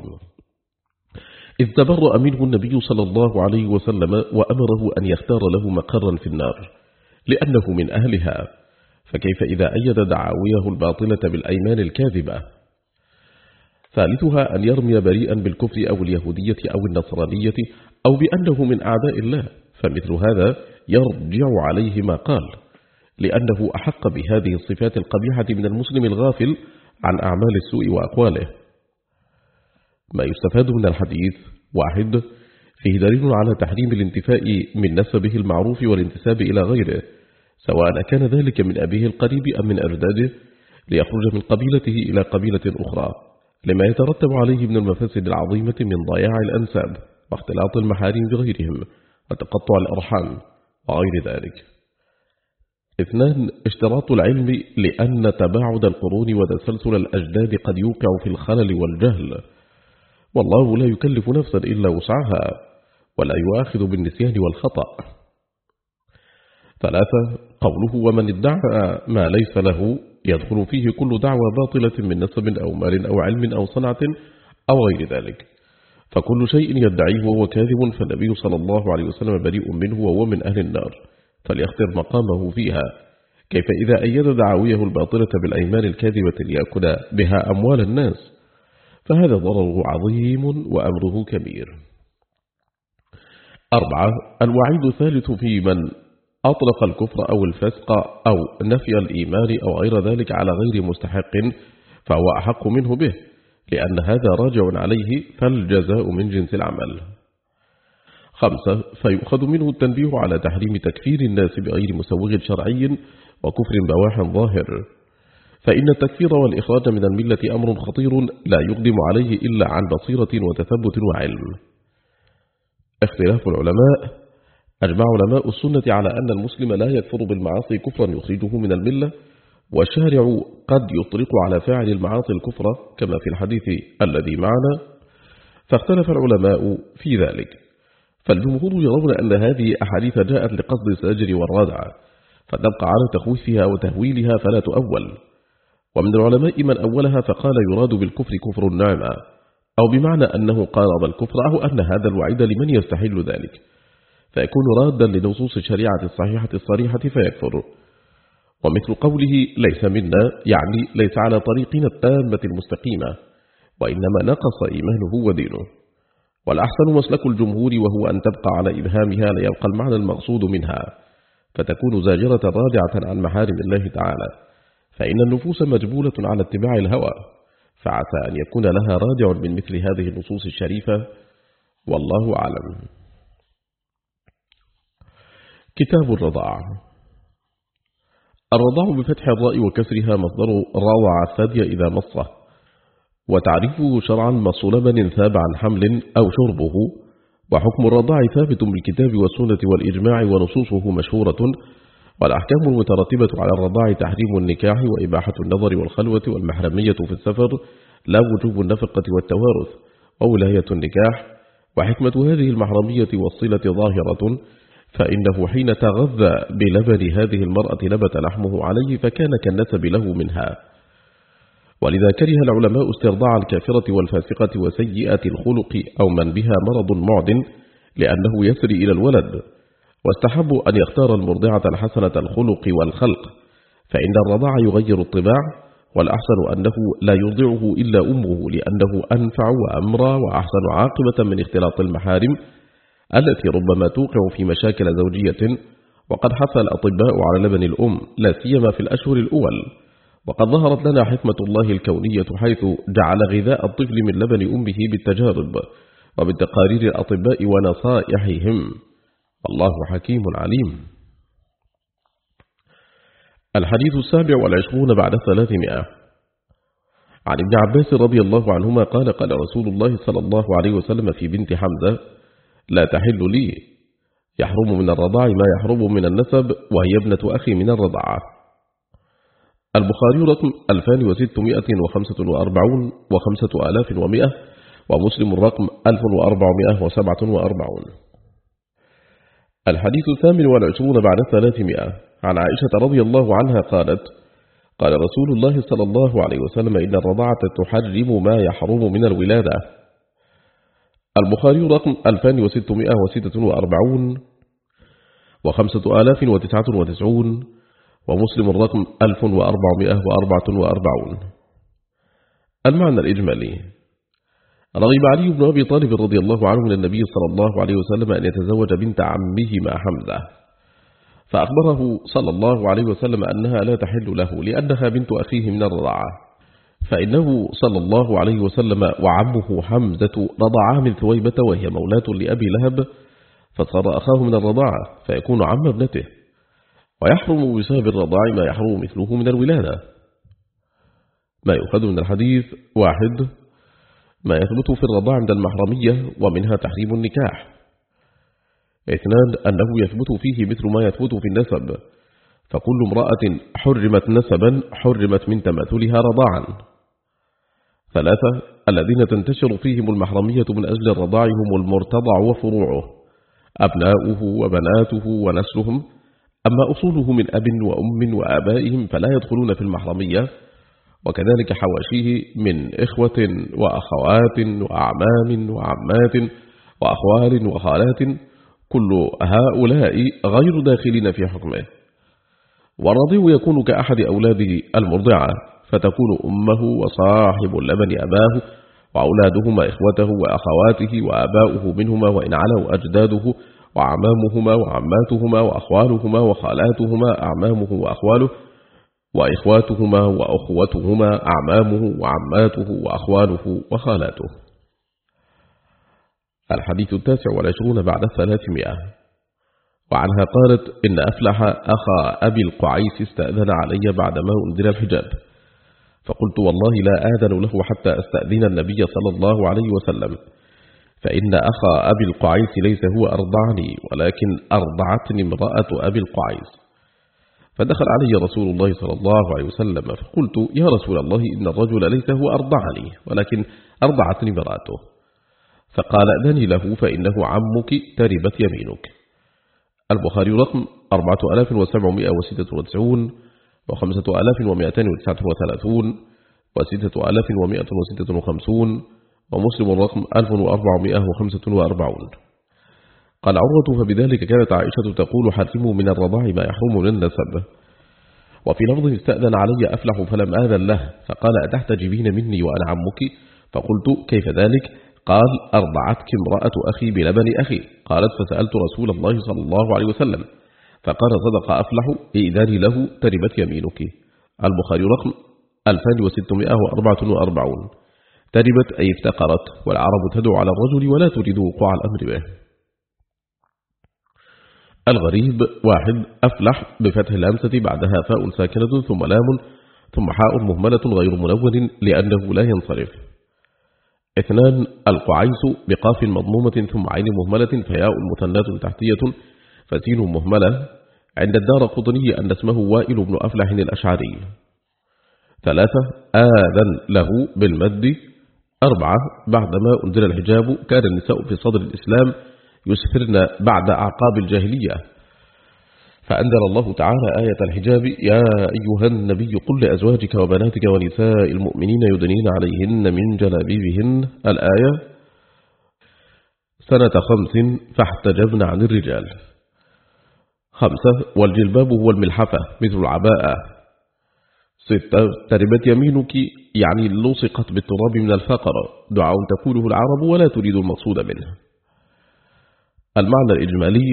إذ تبرأ منه النبي صلى الله عليه وسلم وأمره أن يختار له مقرا في النار لأنه من أهلها، فكيف إذا أيد دعاويه الباطلة بالأيمان الكاذبة؟ ثالثها أن يرمي بريئا بالكفر أو اليهودية أو النصرانية أو بأنه من أعداء الله، فمثل هذا يرجع عليه ما قال، لأنه أحق بهذه الصفات القبيحة من المسلم الغافل عن أعمال السوء وأقواله. ما يستفاد من الحديث: واحد، فيه دليل على تحريم الانتفاء من نسبه المعروف والانتساب إلى غيره، سواء كان ذلك من أبيه القريب أم من أجداده، ليخرج من قبيلته إلى قبيلة أخرى، لما يترتب عليه من المفاسد العظيمة من ضياع الأنساب واختلاط المحارم بغيرهم وتقطع الأرحام وغير ذلك. اثنان، اشتراط العلم، لأن تباعد القرون وتسلسل الأجداد قد يوقع في الخلل والجهل، والله لا يكلف نفسا إلا وسعها، ولا يؤاخذ بالنسيان والخطأ. ثلاثة، قوله ومن ادعى ما ليس له يدخل فيه كل دعوى باطلة من نسب أو مال أو علم أو صنعة أو غير ذلك، فكل شيء يدعيه وهو كاذب، فالنبي صلى الله عليه وسلم بريء منه وهو من أهل النار، فليختر مقامه فيها. كيف إذا أيد دعاويه الباطلة بالأيمان الكاذبة ليأكل بها أموال الناس؟ فهذا ضرره عظيم وأمره كبير. أربعة، الوعيد الثالث في من أطلق الكفر أو الفسق أو نفي الإيمان أو غير ذلك على غير مستحق، فهو أحق منه به، لأن هذا راجع عليه، فالجزاء من جنس العمل. خمسة، فيؤخذ منه التنبيه على تحريم تكفير الناس بغير مسوغ شرعي وكفر بواح ظاهر، فإن التكفير والإخراج من الملة أمر خطير لا يقدم عليه إلا عن بصيرة وتثبت وعلم. اختلاف العلماء: أجمع علماء السنة على أن المسلم لا يكفر بالمعاصي كفرا يخرجه من الملة، والشارع قد يطلق على فاعل المعاصي الكفر كما في الحديث الذي معنا، فاختلف العلماء في ذلك، فالجمهور يرون أن هذه أحاديث جاءت لقصد الزجر والردع، فتبقى على تخويفها وتهويلها فلا تؤول. ومن العلماء من أولها فقال يراد بالكفر كفر النعمة، أو بمعنى أنه قارب الكفر، أو أن هذا الوعيد لمن يستحل ذلك، فيكون رادا لنصوص الشريعة الصحيحة الصريحة فيكفر. ومثل قوله ليس منا يعني ليس على طريقنا التامة المستقيمة، وإنما نقص إيمانه ودينه. والأحسن مسلك الجمهور، وهو أن تبقى على إبهامها ليبقى المعنى المقصود منها، فتكون زاجرة رادعة عن محارم الله تعالى، فإن النفوس مجبولة على اتباع الهوى، فعسى أن يكون لها رادع من مثل هذه النصوص الشريفة، والله أعلم. كتاب الرضاع. الرضاع بفتح الراء وكسرها مصدر رضع الثدي إذا مصه، وتعريفه شرعا مص لبن ثاب عن حمل أو شربه. وحكم الرضاع ثابت بالكتاب والسنة والإجماع، ونصوصه مشهورة. والأحكام المترتبة على الرضاع تحريم النكاح وإباحة النظر والخلوة والمحرمية في السفر، لا وجوب النفقة والتوارث وولاية النكاح. وحكمة هذه المحرمية والصلة ظاهرة، فإنه حين تغذى بلبن هذه المرأة نبت لحمه عليه، فكان كالنسب له منها. ولذا كره العلماء استرضاع الكافرة والفاسقة وسيئة الخلق أو من بها مرض معد، لأنه يسري إلى الولد. واستحبوا أن يختار المرضعة الحسنة الخلق والخلق، فإن الرضاع يغير الطباع، والأحسن أنه لا يرضعه إلا أمه، لأنه أنفع وأمرى وأحسن عاقبة من اختلاط المحارم التي ربما توقع في مشاكل زوجية. وقد حث الأطباء على لبن الأم، لا سيما في الأشهر الأول. وقد ظهرت لنا حكمة الله الكونية، حيث جعل غذاء الطفل من لبن أمه بالتجارب وبالتقارير الأطباء ونصائحهم، والله حكيم عليم. الحديث السابع والعشرون بعد الثلاثمائة. عن ابن عباس رضي الله عنهما قال قال رسول الله صلى الله عليه وسلم في بنت حمزة: لا تحل لي، يحرم من الرضاع ما يحرم من النسب، وهي ابنة أخي من الرضاعة. البخاري رقم ألفان وستمائة وخمسة وأربعين وخمسة آلاف ومئة، ومسلم رقم ألف وأربعمائة وسبعة وأربعين. الحديث الثامن والعشرون بعد الثلاثمائة. عن عائشة رضي الله عنها قالت: قال رسول الله صلى الله عليه وسلم: إن الرضاعة تحرم ما يحرم من الولادة. البخاري رقم ألفان وستمائة وستة وأربعين وخمسة آلاف وتسعة وتسعون، ومسلم الرقم ألف وأربعمائة وأربعة وأربعين. المعنى الإجمالي: رغب علي بن أبي طالب رضي الله عنه من النبي صلى الله عليه وسلم أن يتزوج بنت عمه مع حمزة، فأخبره صلى الله عليه وسلم أنها لا تحل له لأنها بنت أخيه من الرضاعة، فإنه صلى الله عليه وسلم وعمه حمزة رضعا من ثويبة وهي مولاة لأبي لهب، فصار أخاه من الرضاعة فيكون عم ابنته، ويحرم بسبب الرضاع ما يحرم مثله من الولادة. ما يؤخذ من الحديث: واحد، ما يثبت في الرضاع عند المحرمية، ومنها تحريم النكاح. اثنان، أنه يثبت فيه مثل ما يثبت في النسب، فكل امرأة حرمت نسبا حرمت من تماثلها رضاعا. ثلاثة، الذين تنتشر فيهم المحرمية من أجل الرضاع هم المرتضع وفروعه، أبناؤه وبناته ونسلهم، أما أصوله من أب وأم وآبائهم فلا يدخلون في المحرمية، وكذلك حواشيه من إخوة وأخوات وأعمام وعمات وأخوال وخالات، كل هؤلاء غير داخلين في حكمه. والرضيع يكون كأحد أولاده المرضعة، فتكون أمه وصاحب اللبن أباه، وأولادهما إخوته وأخواته وآباؤه منهما وإن علوا أجداده، وأعمامهما وعماتهما وأخوالهما وخالاتهما أعمامه وأخواله، وإخواتهما وأخوتهما أعمامه وعماته وأخواله وخالاته. الحديث التاسع والعشرون بعد الثلاثمائة. وعنها قالت: إن أفلح أخا أبي القعيس استأذن علي بعدما أنزل الحجاب، فقلت: والله لا آذن له حتى أستأذن النبي صلى الله عليه وسلم، فإن أخا أبي القعيس ليس هو أرضعني، ولكن أرضعتني امرأة أبي القعيس. فدخل علي رسول الله صلى الله عليه وسلم، فقلت: يا رسول الله، إن الرجل ليس هو أرضعني، ولكن أرضعتني امرأته. فقال: أذني له، فإنه عمك تربت يمينك. البخاري رقم أربعة آلاف وسبعمائة وستة وتسعين وخمسة آلاف ومائتين وتسعة وثلاثين وستة آلاف ومائة وستة وخمسين، ومسلم رقم ألف وأربعمائة وخمسة وأربعين. قال عروة: فبذلك كانت عائشة تقول: حرموا من الرضاع ما يحرم من النسب. وفي لفظ استأذن علي أفلح فلم آذن له فقال أتحتجبين مني وأنا عمك؟ فقلت كيف ذلك؟ قال أرضعتك امرأة أخي بلبن أخي. قالت فسألت رسول الله صلى الله عليه وسلم فقال صدق أفلح إذن له تربت يمينك. البخاري رقم ألفين وستمائة وأربعة وأربعين. تربت أي افتقرت، والعرب تدعو على الرجل ولا تريد وقوع الأمر به. الغريب واحد أفلح بفتح الهمزة بعدها فاء ساكنة ثم لام ثم حاء مهملة غير منون لأنه لا ينصرف. اثنان القعيس بقاف مضمومة ثم عين مهملة فياء مثنات تحتية فسين مهملة. عند الدار قطني أن اسمه وائل بن أفلح الأشعري. ثلاثة آذن له بالمد. أربعة بعدما أنزل الحجاب كان النساء في صدر الإسلام يسفرن بعد أعقاب الجاهلية، فأنزل الله تعالى آية الحجاب يا أيها النبي قل لأزواجك وبناتك ونساء المؤمنين يدنين عليهن من جلابيبهن الآية. سنة خمس فاحتجبن عن الرجال. خمسة والجلباب هو الملحفة مثل العباءة. ستة تربت يمينك يعني لصقت بالتراب من الفقر، دعاء تقوله العرب ولا تريد المقصود منه. المعنى الإجمالي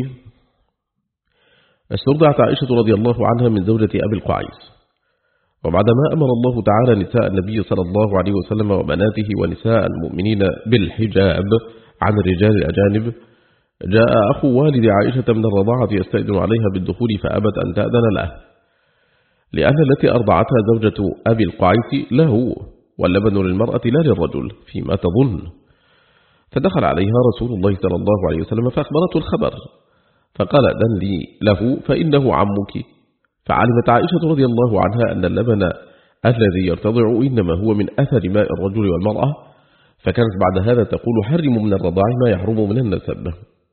استرضعت عائشة رضي الله عنها من زوجة أبي القعيس، وبعدما أمر الله تعالى نساء النبي صلى الله عليه وسلم وبناته ونساء المؤمنين بالحجاب عن الرجال الأجانب، جاء أخو والد عائشة من الرضاعة يستأذن عليها بالدخول فأبت أن تأذن له، لأن التي أرضعتها زوجة أبي القعيس له، واللبن للمرأة لا للرجل فيما تظن. فدخل عليها رسول الله صلى الله عليه وسلم فأخبرته الخبر، فقال أذن لي له فإنه عمك. فعلمت عائشة رضي الله عنها أن اللبن الذي يرتضع إنما هو من أثر ماء الرجل والمرأة، فكانت بعد هذا تقول حرم من الرضاع ما يحرم من النسب.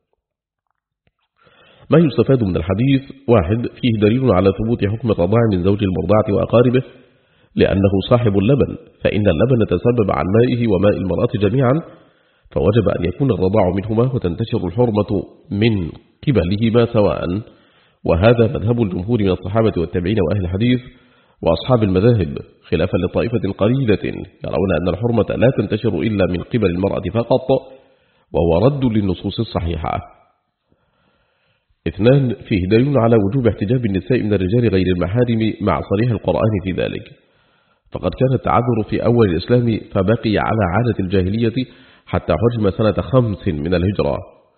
ما يستفاد من الحديث: واحد فيه دليل على ثبوت حكم الرضاع من زوج المرضعة وأقاربه لأنه صاحب اللبن، فإن اللبن تسبب عن مائه وماء المرأة جميعا، فوجب أن يكون الرضاع منهما وتنتشر الحرمة من قبلهما سواء. وهذا مذهب الجمهور من الصحابة والتابعين وأهل الحديث وأصحاب المذاهب، خلافا لطائفة قليلة يرون أن الحرمة لا تنتشر إلا من قبل المرأة فقط، وهو رد للنصوص الصحيحة. اثنان فيه دليل على وجوب احتجاب النساء من الرجال غير المحارم مع صريح القرآن في ذلك، فقد كان التعذر في أول الإسلام فبقي على عادة الجاهلية حتى حجم سنة خمس من الهجرة.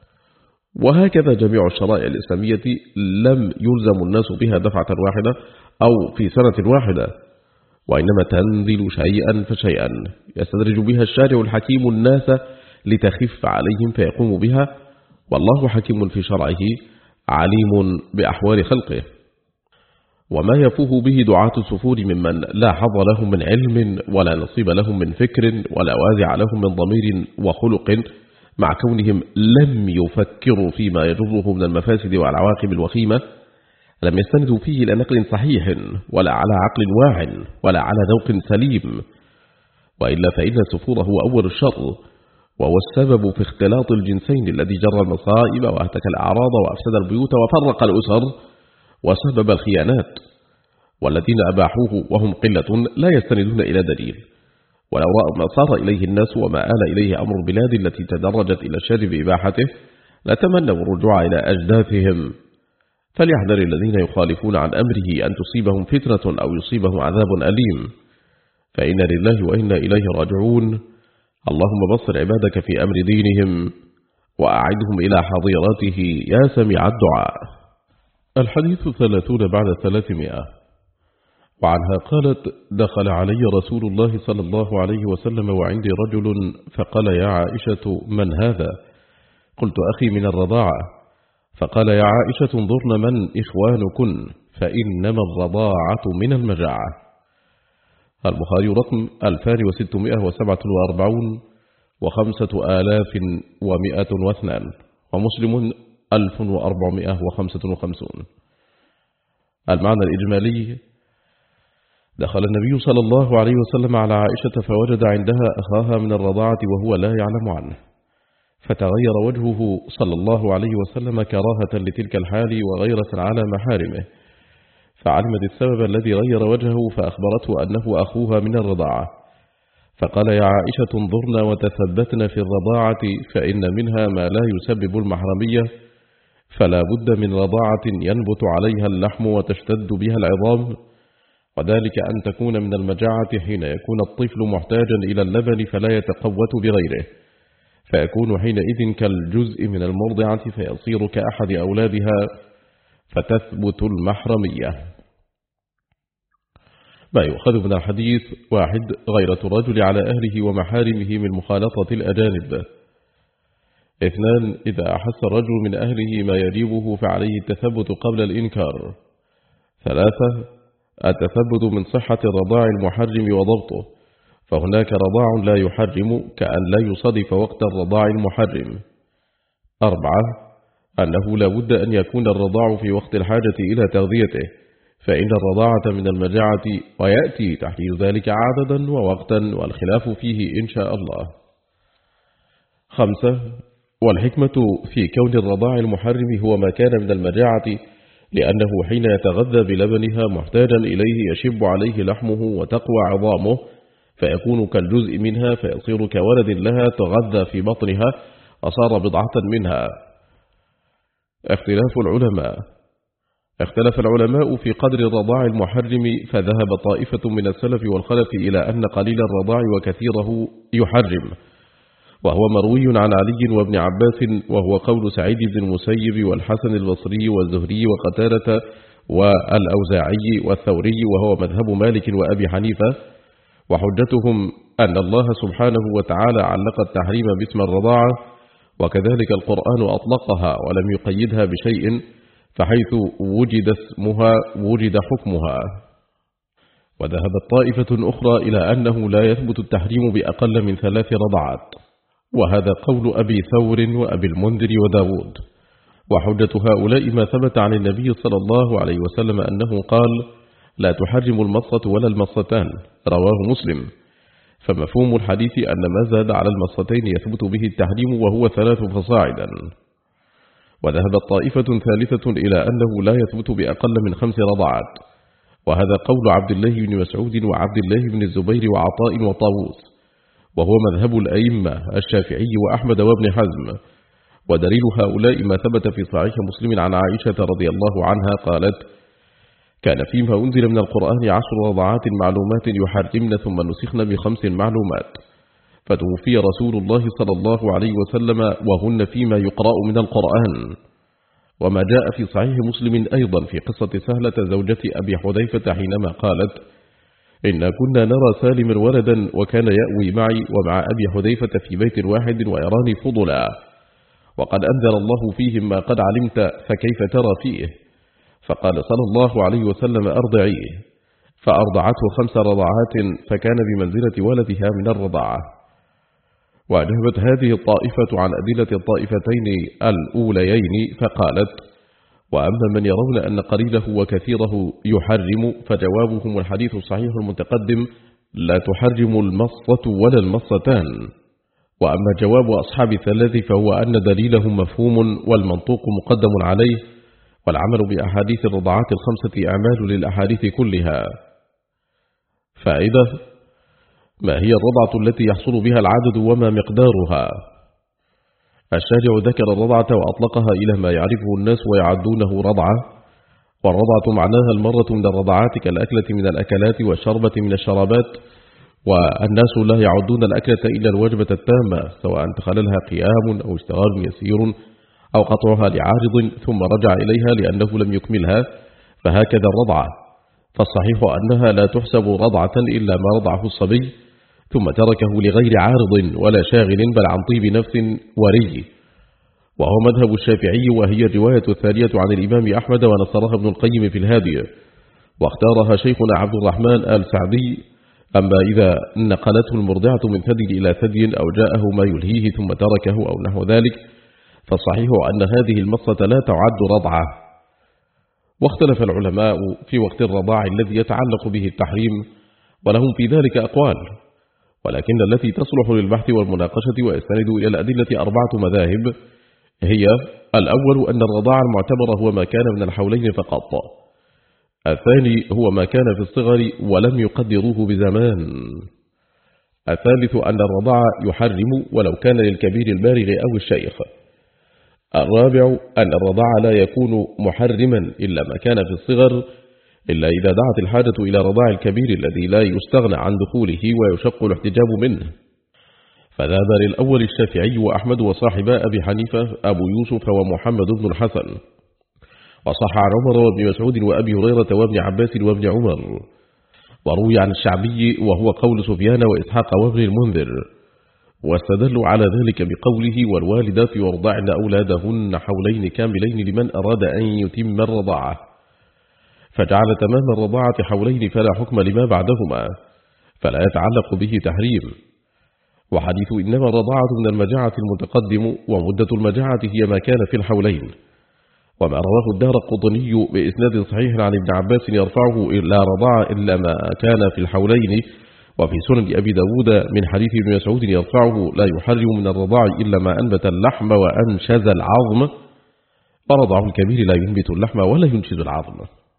وهكذا جميع الشرائع الإسلامية لم يلزم الناس بها دفعة واحدة أو في سنة واحدة، وإنما تنزل شيئا فشيئا يستدرج بها الشارع الحكيم الناس لتخف عليهم فيقوم بها، والله حكيم في شرعه عليم بأحوال خلقه. وما يفوه به دعاة السفور ممن لا حظ لهم من علم ولا نصيب لهم من فكر ولا وازع لهم من ضمير وخلق، مع كونهم لم يفكروا فيما يجره من المفاسد والعواقب الوخيمة، لم يستندوا فيه إلى نقل صحيح ولا على عقل واع ولا على ذوق سليم، وإلا فإن السفور هو أول الشر، وهو السبب في اختلاط الجنسين الذي جرى المصائب وأهتك الأعراض وأفسد البيوت وفرق الأسر وسبب الخيانات، والذين أباحوه وهم قلة لا يستندون إلى دليل، ولو رأوا ما صار إليه الناس وما آل إليه أمر البلاد التي تدرجت إلى الشر بإباحته لتمنوا الرجوع إلى أجداثهم. فليحذر الذين يخالفون عن أمره أن تصيبهم فتنة أو يصيبهم عذاب أليم، فإن لله وإنا إليه راجعون. اللهم بصر عبادك في أمر دينهم وأعدهم إلى حظيرته يا سميع الدعاء. الحديث ثلاثون بعد ثلاثمائة. وعنها قالت: دخل علي رسول الله صلى الله عليه وسلم وعندي رجل فقال: يا عائشة من هذا؟ قلت: أخي من الرضاعة. فقال: يا عائشة انظرن من إخوانكن فإنما الرضاعة من المجاعة. البخاري رقم ألفان وستمائة وسبعة وأربعون وخمسة آلاف ومائة واثنان، ومسلم ألف وأربعمائة وخمسة وخمسون. المعنى الإجمالي: دخل النبي صلى الله عليه وسلم على عائشة فوجد عندها أخاها من الرضاعة وهو لا يعلم عنه، فتغير وجهه صلى الله عليه وسلم كراهة لتلك الحال وغيرة على محارمه، فعلمت السبب الذي غير وجهه فأخبرته أنه أخوها من الرضاعة، فقال يا عائشة انظرنا وتثبتنا في الرضاعة فإن منها ما لا يسبب المحرمية، فلا بد من رضاعة ينبت عليها اللحم وتشتد بها العظام، وذلك أن تكون من المجاعة حين يكون الطفل محتاجا إلى اللبن فلا يتقوت بغيره، فيكون حينئذ كالجزء من المرضعة فيصير كأحد أولادها فتثبت المحرمية. ما يؤخذ من الحديث: واحد، غيرة الرجل على أهله ومحارمه من مخالطة الأجانب. اثنان، إذا أحس الرجل من أهله ما يجيبه فعليه التثبت قبل الإنكار. ثلاثة، التثبت من صحة الرضاع المحرم وضبطه، فهناك رضاع لا يحرم كأن لا يصادف وقت الرضاع المحرم. أربعة، أنه لا بد أن يكون الرضاع في وقت الحاجة إلى تغذيته، فإن الرضاعة من المجاعة، ويأتي تحديد ذلك عددا ووقتا والخلاف فيه إن شاء الله. خمسة، والحكمة في كون الرضاع المحرم هو ما كان من المجاعة، لأنه حين يتغذى بلبنها محتاجا إليه يشب عليه لحمه وتقوى عظامه، فيكون كالجزء منها فيصير كولد لها تغذى في بطنها وصار بضعة منها. اختلاف العلماء. اختلف العلماء في قدر الرضاع المحرم، فذهب طائفة من السلف والخلف إلى أن قليل الرضاع وكثيره يحرم، وهو مروي عن علي وابن عباس، وهو قول سعيد بن المسيب والحسن البصري والزهري وقتادة والأوزاعي والثوري، وهو مذهب مالك وأبي حنيفة. وحجتهم أن الله سبحانه وتعالى علق التحريم باسم الرضاعة، وكذلك القرآن أطلقها ولم يقيدها بشيء، فحيث وجد اسمها وجد حكمها. وذهبت طائفة أخرى إلى أنه لا يثبت التحريم بأقل من ثلاث رضعات، وهذا قول أبي ثور وأبي المنذر وداود. وحجة هؤلاء ما ثبت عن النبي صلى الله عليه وسلم أنه قال: لا تحرم المصة ولا المصتان، رواه مسلم. فمفهوم الحديث أن ما زاد على المصتين يثبت به التحريم، وهو ثلاث فصاعدا. وذهبت طائفة ثالثة إلى أنه لا يثبت بأقل من خمس رضعات، وهذا قول عبد الله بن مسعود وعبد الله بن الزبير وعطاء وطاووس، وهو مذهب الأئمة الشافعي وأحمد وابن حزم. ودليل هؤلاء ما ثبت في صحيح مسلم عن عائشة رضي الله عنها قالت: كان فيما أنزل من القرآن عشر رضعات معلومات يحرمن ثم نسخن بخمس معلومات، فتوفي رسول الله صلى الله عليه وسلم وهن فيما يقرأ من القرآن. وما جاء في صحيح مسلم أيضا في قصة سهلة زوجة أبي حذيفة حينما قالت: إنا كنا نرى سالما ولدا وكان يأوي معي ومع أبي حذيفة في بيت واحد ويراني فضلا، وقد أنزل الله فيهم ما قد علمت فكيف ترى فيه؟ فقال صلى الله عليه وسلم: أرضعيه، فأرضعته خمس رضعات فكان بمنزلة ولدها من الرضاعة. وأجابت هذه الطائفة عن أدلة الطائفتين الأوليين فقالت: وأما من يرون أن قليله وكثيره يحرم فجوابهم الحديث الصحيح المتقدم: لا تحرم المصة ولا المصتان. وأما جواب أصحاب الثلاث فهو أن دليلهم مفهوم والمنطوق مقدم عليه، والعمل بأحاديث الرضعات الخمسة أعمال للأحاديث كلها. فائدة: ما هي الرضعة التي يحصل بها العدد وما مقدارها؟ الشارع ذكر الرضعة وأطلقها إلى ما يعرفه الناس ويعدونه رضعة، والرضعة معناها المرة من الرضعات كالأكلة من الأكلات والشربة من الشربات، والناس لا يعدون الأكلة إلا الوجبة التامة، سواء تخللها قيام أو اشتغال يسير أو قطعها لعارض ثم رجع إليها لأنه لم يكملها، فهكذا الرضعة. فالصحيح أنها لا تحسب رضعة إلا ما رضعه الصبي ثم تركه لغير عارض ولا شاغل بل عن طيب نفس وري، وهو مذهب الشافعي، وهي الرواية الثانية عن الإمام أحمد، ونصرها ابن القيم في الهادي، واختارها شيخنا عبد الرحمن آل سعدي. أما إذا نقلته المرضعة من ثدي إلى ثدي أو جاءه ما يلهيه ثم تركه أو نحو ذلك، فالصحيح أن هذه المصة لا تعد رضعة. واختلف العلماء في وقت الرضاع الذي يتعلق به التحريم، ولهم في ذلك أقوال، ولكن التي تصلح للبحث والمناقشة ويستند إلى الأدلة أربعة مذاهب. هي: الأول أن الرضاع المعتبر هو ما كان من الحولين فقط، الثاني هو ما كان في الصغر ولم يقدروه بزمان. الثالث أن الرضاع يحرم ولو كان للكبير البالغ أو الشيخ. الرابع أن الرضاع لا يكون محرما إلا ما كان في الصغر، إلا إذا دعت الحاجة إلى رضاع الكبير الذي لا يستغنى عن دخوله ويشق الاحتجاب منه. فذهب للأول الشافعي وأحمد وصاحبا أبي حنيفة أبو يوسف ومحمد بن الحسن، وصح عن عمر وابن مسعود وأبي هريرة وابن عباس وابن عمر. وروي عن الشعبي وهو قول سفيان وإسحاق وابن المنذر، واستدلوا على ذلك بقوله والوالدات يرضعن أولادهن حولين كاملين لمن أراد أن يتم الرضاعة، فجعل تمام الرضاعة حولين فلا حكم لما بعدهما، فلا يتعلق به تحريم. وحديث إنما الرضاعة من المجاعة المتقدم، ومدة المجاعة هي ما كان في الحولين. وما رواه الدار القطني بإسناد صحيح عن ابن عباس يرفعه إلا رضاع إلا ما كان في الحولين، وفي سنن أبي داود من حديث ابن مسعود يرفعه لا يحرم من الرضاع إلا ما أنبت اللحم وأنشز العظم، فرضع الكبير لا ينبت اللحم ولا ينشز العظم.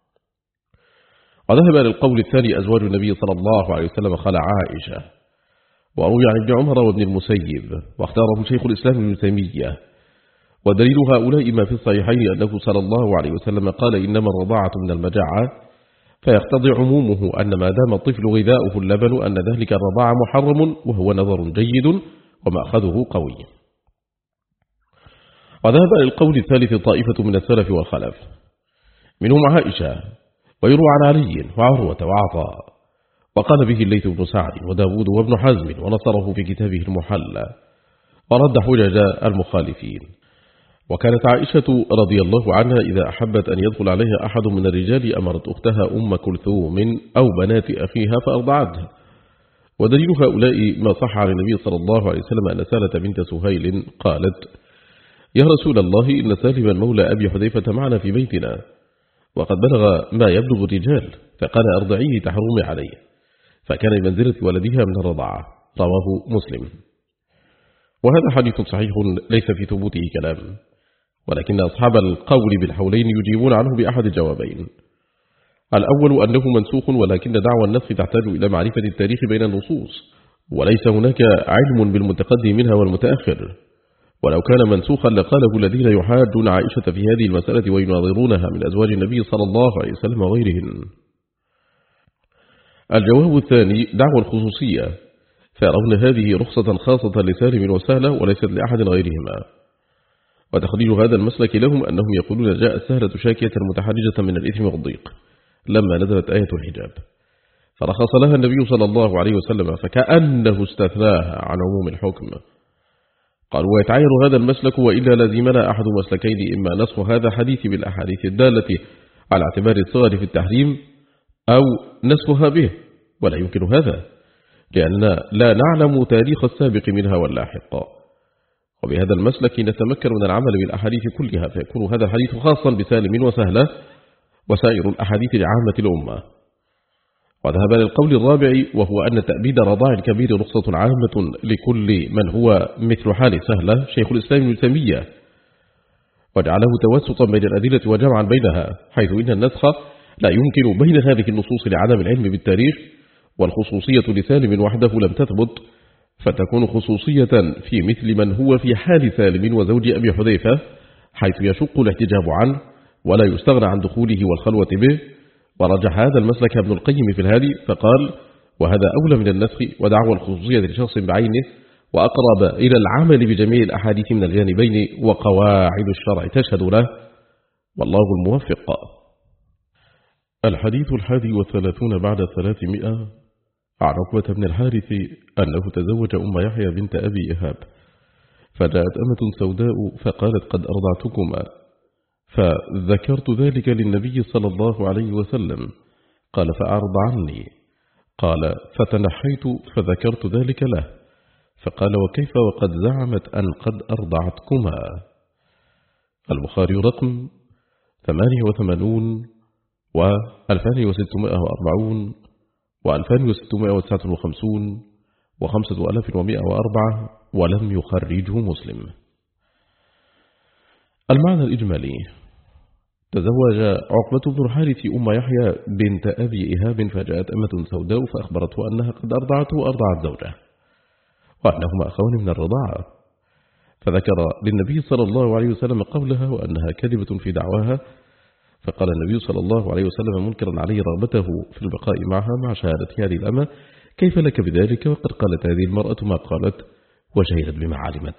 وذهب للقول الثاني أزواج النبي صلى الله عليه وسلم خلع عائشة. وروي عن ابن عمر وابن المسيب، واختاره شيخ الإسلام ابن تيمية. ودليل هؤلاء ما في الصحيحين أنه صلى الله عليه وسلم قال إنما الرضاعة من المجاعة، فيقتضي عمومه أن ما دام الطفل غذاؤه اللبن أن ذلك الرضاعة محرم، وهو نظر جيد ومأخذه قوي. وذهب للقول الثالث طائفة من السلف والخلف، منهم عائشة، ويروى عن علي وعروة وعطاء، وقال به الليث بن سعد وداود وابن حزم ونصره في كتابه المحلى، ورد حجج المخالفين. وكانت عائشة رضي الله عنها إذا أحبت أن يدخل عليها أحد من الرجال أمرت أختها أم كلثوم أو بنات أخيها فأرضعتها. ودليل هؤلاء ما صح عن النبي صلى الله عليه وسلم أن سالة بنت سهيل قالت: يا رسول الله إن سالما مولى أبي حذيفة معنا في بيتنا، وقد بلغ ما يبلغ الرجال، فقال أرضعيه تحرمي عليه، فكان بمنزلة ولدها من الرضاعة. رواه مسلم. وهذا حديث صحيح ليس في ثبوته كلام، ولكن أصحاب القول بالحولين يجيبون عنه بأحد الجوابين. الأول أنه منسوخ، ولكن دعوى النسخ تحتاج إلى معرفة التاريخ بين النصوص، وليس هناك علم بالمتقدم منها والمتأخر. ولو كان منسوخا لقاله الذين يحاجون عائشة في هذه المسألة ويناظرونها من أزواج النبي صلى الله عليه وسلم وغيرهن. الجواب الثاني دعوى الخصوصية، فيرون هذه رخصة خاصة لسالم وسهلة وليست لأحد غيرهما. وتخريج هذا المسلك لهم أنهم يقولون جاء السهلة شاكية متحرجة من الإثم والضيق لما نزلت آية الحجاب، فرخص لها النبي صلى الله عليه وسلم، فكأنه استثناها عن عموم الحكم. قالوا: ويتعين هذا المسلك وإلا لزمنا أحد مسلكين، إما نسخ هذا الحديث بالأحاديث الدالة على اعتبار الصغر في التحريم، أو نسخها به، ولا يمكن هذا لأننا لا نعلم تاريخ السابق منها واللاحق. وبهذا المسلك نتمكن من العمل بالأحاديث كلها، فيكون هذا الحديث خاصا بسالم وسهلة، وسائر الأحاديث لعامة الأمة. وذهب للقول الرابع، وهو أن تأبيد رضاع الكبير رخصة عامة لكل من هو مثل حال سهلة شيخ الإسلام ابن تيمية، وجعله توسطا بين الأدلة وجمعا بينها، حيث إن النسخ لا يمكن بين هذه النصوص لعدم العلم بالتاريخ، والخصوصية لسالم وحده لم تثبت، فتكون خصوصية في مثل من هو في حال سالم وزوج أبي حذيفة، حيث يشق الاحتجاب عنه ولا يستغنى عن دخوله والخلوة به. ورجح هذا المسلك ابن القيم في الهادي فقال: وهذا أولى من النسخ ودعوى الخصوصية لشخص بعينه، وأقرب إلى العمل بجميع الأحاديث من الجانبين، وقواعد الشرع تشهد له، والله الموفق. الحديث الحادي والثلاثون بعد الثلاثمائة عن عقبة بن الحارث أنه تزوج أم يحيى بنت أبي إهاب، فجاءت أمة سوداء فقالت: قد أرضعتكما، فذكرت ذلك للنبي صلى الله عليه وسلم، قال: فأعرض عني. قال: فتنحيت فذكرت ذلك له، فقال: وكيف وقد زعمت أن قد أرضعتكما. البخاري رقم ثمانية وثمانون وألفان وستمائة وأربعون وألفان وستمائة وتسعة وخمسون وخمسة ألاف ومائة وأربعة، ولم يخرجه مسلم. المعنى الإجمالي: تزوج عقبة بن الحارث أم يحيى بنت أبي إيهاب، فجاءت أمة سوداء فأخبرته أنها قد أرضعته وأرضعت زوجه وأنهما أخوان من الرضاعة، فذكر للنبي صلى الله عليه وسلم قولها وأنها كذبة في دعواها، فقال النبي صلى الله عليه وسلم منكرا عليه رغبته في البقاء معها مع شهادة هذه الأمة: كيف لك بذلك وقد قالت هذه المرأة ما قالت وشهدت بما علمت.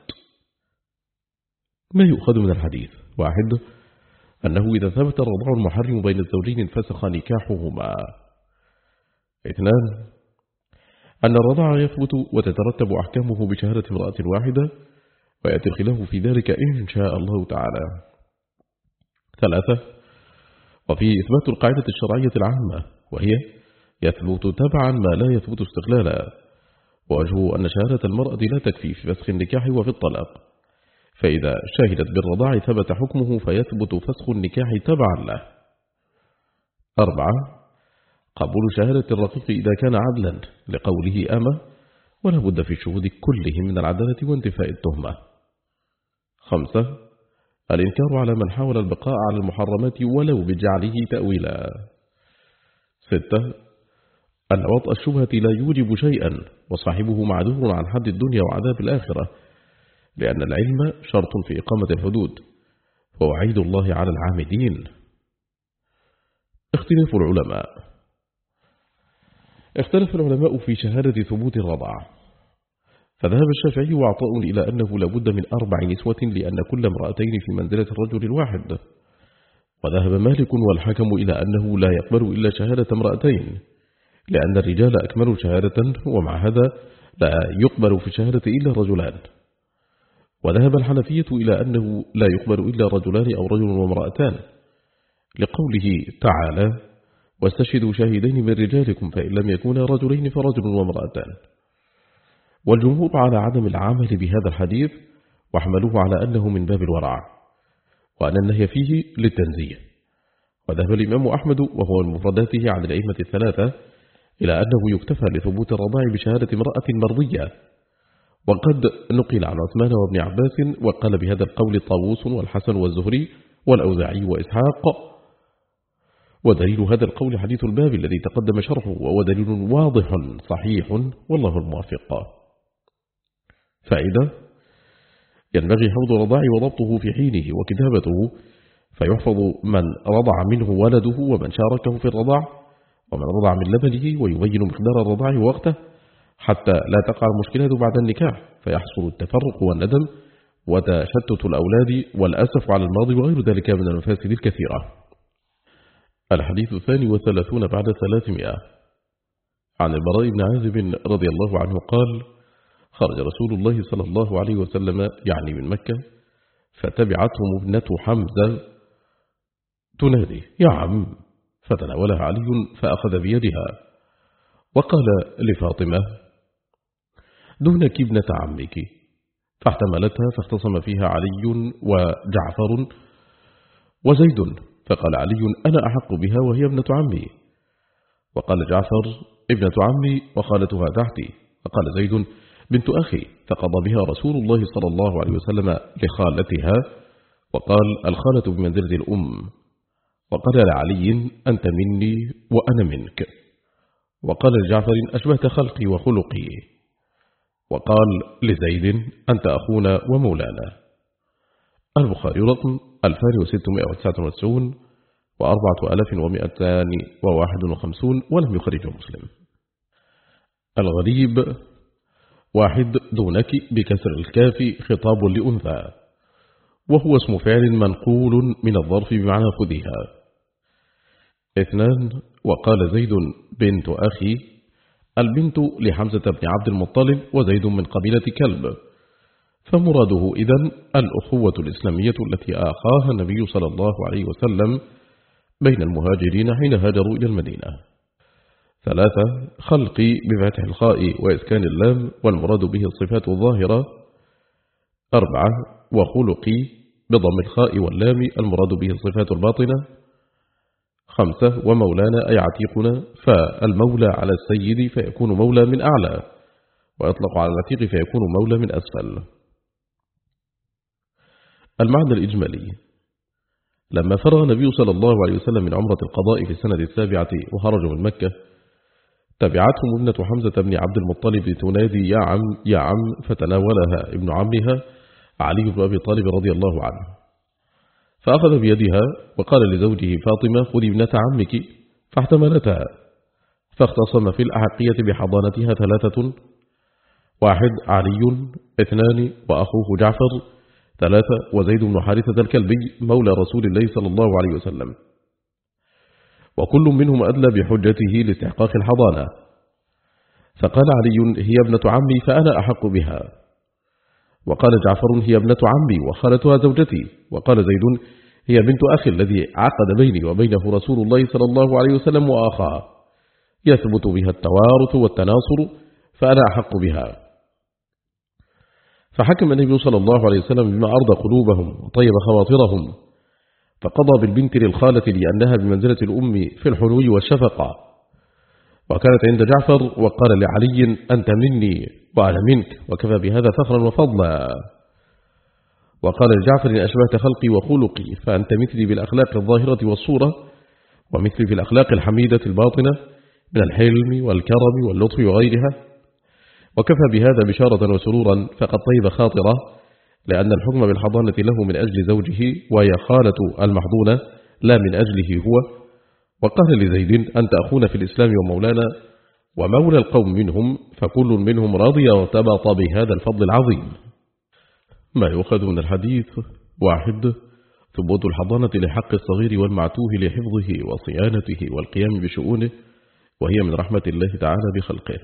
ما يؤخذ من الحديث: واحد، أنه إذا ثبت الرضاع المحرم بين الزوجين انفسخ نكاحهما. اثنان، أن الرضاع يثبت وتترتب أحكامه بشهادة امرأة واحدة، ويأتي الخلاف في ذلك إن شاء الله تعالى. ثلاثة، وفيه إثبات القاعدة الشرعية العامة، وهي يثبت تبعا ما لا يثبت استقلالا، ووجهه أن شهادة المرأة لا تكفي في فسخ النكاح وفي الطلاق، فإذا شهدت بالرضاع ثبت حكمه فيثبت فسخ النكاح تبعا له. أربعة، قبول شهادة الرقيق إذا كان عدلا لقوله أمة، ولا بد في الشهود كلهم من العدالة وانتفاء التهمة. خمسة، الإنكار على من حاول البقاء على المحرمات ولو بجعله تأويلا. ستة، أن وطأ الشبهة لا يوجب شيئا وصاحبه معذور عن حد الدنيا وعذاب الآخرة، لأن العلم شرط في إقامة الحدود، ووعيد الله على العامدين. اختلاف العلماء. اختلف العلماء في شهادة ثبوت الرضاع، فذهب الشافعي وعطاء إلى أنه لابد من أربع نسوة لأن كل امرأتين في منزلة الرجل الواحد، وذهب مالك والحكم إلى أنه لا يقبل إلا شهادة امرأتين لأن الرجال أكملوا شهادة، ومع هذا لا يقبل في الشهادة إلا رجلان. وذهب الحنفية إلى أنه لا يقبل إلا رجلان أو رجل وامرأتان، لقوله تعالى: واستشهدوا شاهدين من رجالكم فإن لم يكونا رجلين فرجل وامرأتان. والجمهور على عدم العمل بهذا الحديث، وحملوه على أنه من باب الورع، وأن النهي فيه للتنزيه. وذهب الإمام أحمد وهو المفرداته عن الأئمة الثلاثة إلى أنه يكتفى لثبوت الرضاع بشهادة امرأة مرضية، وقد نقل عن عثمان وابن عباس، وقال بهذا القول طاووس والحسن والزهري والأوزاعي وإسحاق. ودليل هذا القول حديث الباب الذي تقدم شرحه، وهو دليل واضح صحيح والله الموافق. فائدة: ينبغي حفظ الرضاع وضبطه في حينه وكتابته، فيحفظ من رضع منه ولده ومن شاركه في الرضاع ومن رضع من لبنه، ويبين مقدار الرضاع ووقته حتى لا تقع المشكلة بعد النكاح فيحصل التفرق والندم وتشتت الأولاد والأسف على الماضي وغير ذلك من المفاسد الكثيرة. الحديث الثاني والثلاثون بعد ثلاثمائة. عن البراء بن عازب رضي الله عنه قال: خرج رسول الله صلى الله عليه وسلم يعني من مكة، فتبعتهم ابنة حمزة تنادي: يا عم، فتناولها علي فأخذ بيدها وقال لفاطمة: دونك ابنة عمك، فاحتملتها فاختصم فيها علي وجعفر وزيد، فقال علي: أنا أحق بها وهي ابنة عمي، وقال جعفر: ابنة عمي وخالتها تحتي، وقال زيد: بنت أخي، فقضى بها رسول الله صلى الله عليه وسلم لخالتها، وقال: الخالة بمنزلة الأم، وقال لعلي: أنت مني وأنا منك، وقال لجعفر: أشبهت خلقي وخلقي، وقال لزيد: أنت أخونا ومولانا. البخاري رقم ألفان وستمائة وتسعة وتسعين وأربعة آلاف ومئتان وواحد وخمسون، ولم يخرجه مسلم. الغريب: واحد، دونك بكسر الكاف خطاب لأنثى، وهو اسم فعل منقول من الظرف بمعنى خذها. اثنان، وقال زيد: بنت أخي، البنت لحمزة بن عبد المطلب، وزيد من قبيلة كلب، فمراده إذن الأخوة الإسلامية التي آخاها النبي صلى الله عليه وسلم بين المهاجرين حين هاجروا إلى المدينة. ثلاثة، خلقي بفتح الخاء وإسكان اللام، والمراد به الصفات الظاهرة. أربعة، وخلقي بضم الخاء واللام، المراد به الصفات الباطنة. خمسة، ومولانا أي عتيقنا، فالمولى على السيد فيكون مولى من أعلى، ويطلق على العتيق فيكون مولى من أسفل. المعنى الإجمالي: لما فرغ النبي صلى الله عليه وسلم من عمرة القضاء في السنة السابعة وخرجوا من مكة، تبعتهم ابنة حمزة بن عبد المطلب تنادي يا عم يا عم، فتناولها ابن عمها علي بن أبي طالب رضي الله عنه، فأخذ بيدها وقال لزوجه فاطمة خذي ابنة عمك، فاحتملتها، فاختصم في الأحقية بحضانتها ثلاثة: واحد علي، اثنان وأخوه جعفر، ثلاثة وزيد بن حارثة الكلبي مولى رسول الله صلى الله عليه وسلم، وكل منهم أدلى بحجته لاستحقاق الحضانة. فقال علي هي ابنة عمي فأنا أحق بها، وقال جعفر هي ابنة عمي وخالتها زوجتي، وقال زيد هي بنت أخي الذي عقد بيني وبينه رسول الله صلى الله عليه وسلم وآخاه، يثبت بها التوارث والتناصر فأنا أحق بها. فحكم النبي صلى الله عليه وسلم بما أرضى قلوبهم وطيب خواطرهم، فقضى بالبنت للخالة لأنها بمنزلة الأم في الحنو والشفقة، وكانت عند جعفر، وقال لعلي أنت مني وأنا منك، وكفى بهذا فخرا وفضلا. وقال لجعفر إن أشبهت خلقي وخلقي فأنت مثلي بالأخلاق الظاهرة والصورة، ومثلي في الأخلاق الحميدة الباطنة من الحلم والكرم واللطف وغيرها، وكفى بهذا بشارة وسرورا، فقد طيب خاطره، لأن الحكم بالحضانة له من أجل زوجه وهي خالة المحضونة لا من أجله هو. وقال لزيد أنت أخونا في الإسلام ومولانا ومولى القوم منهم، فكل منهم راضي وارتبط بهذا الفضل العظيم. ما يؤخذ من الحديث: واحد ثبوت الحضانة لحق الصغير والمعتوه لحفظه وصيانته والقيام بشؤونه، وهي من رحمة الله تعالى بخلقه.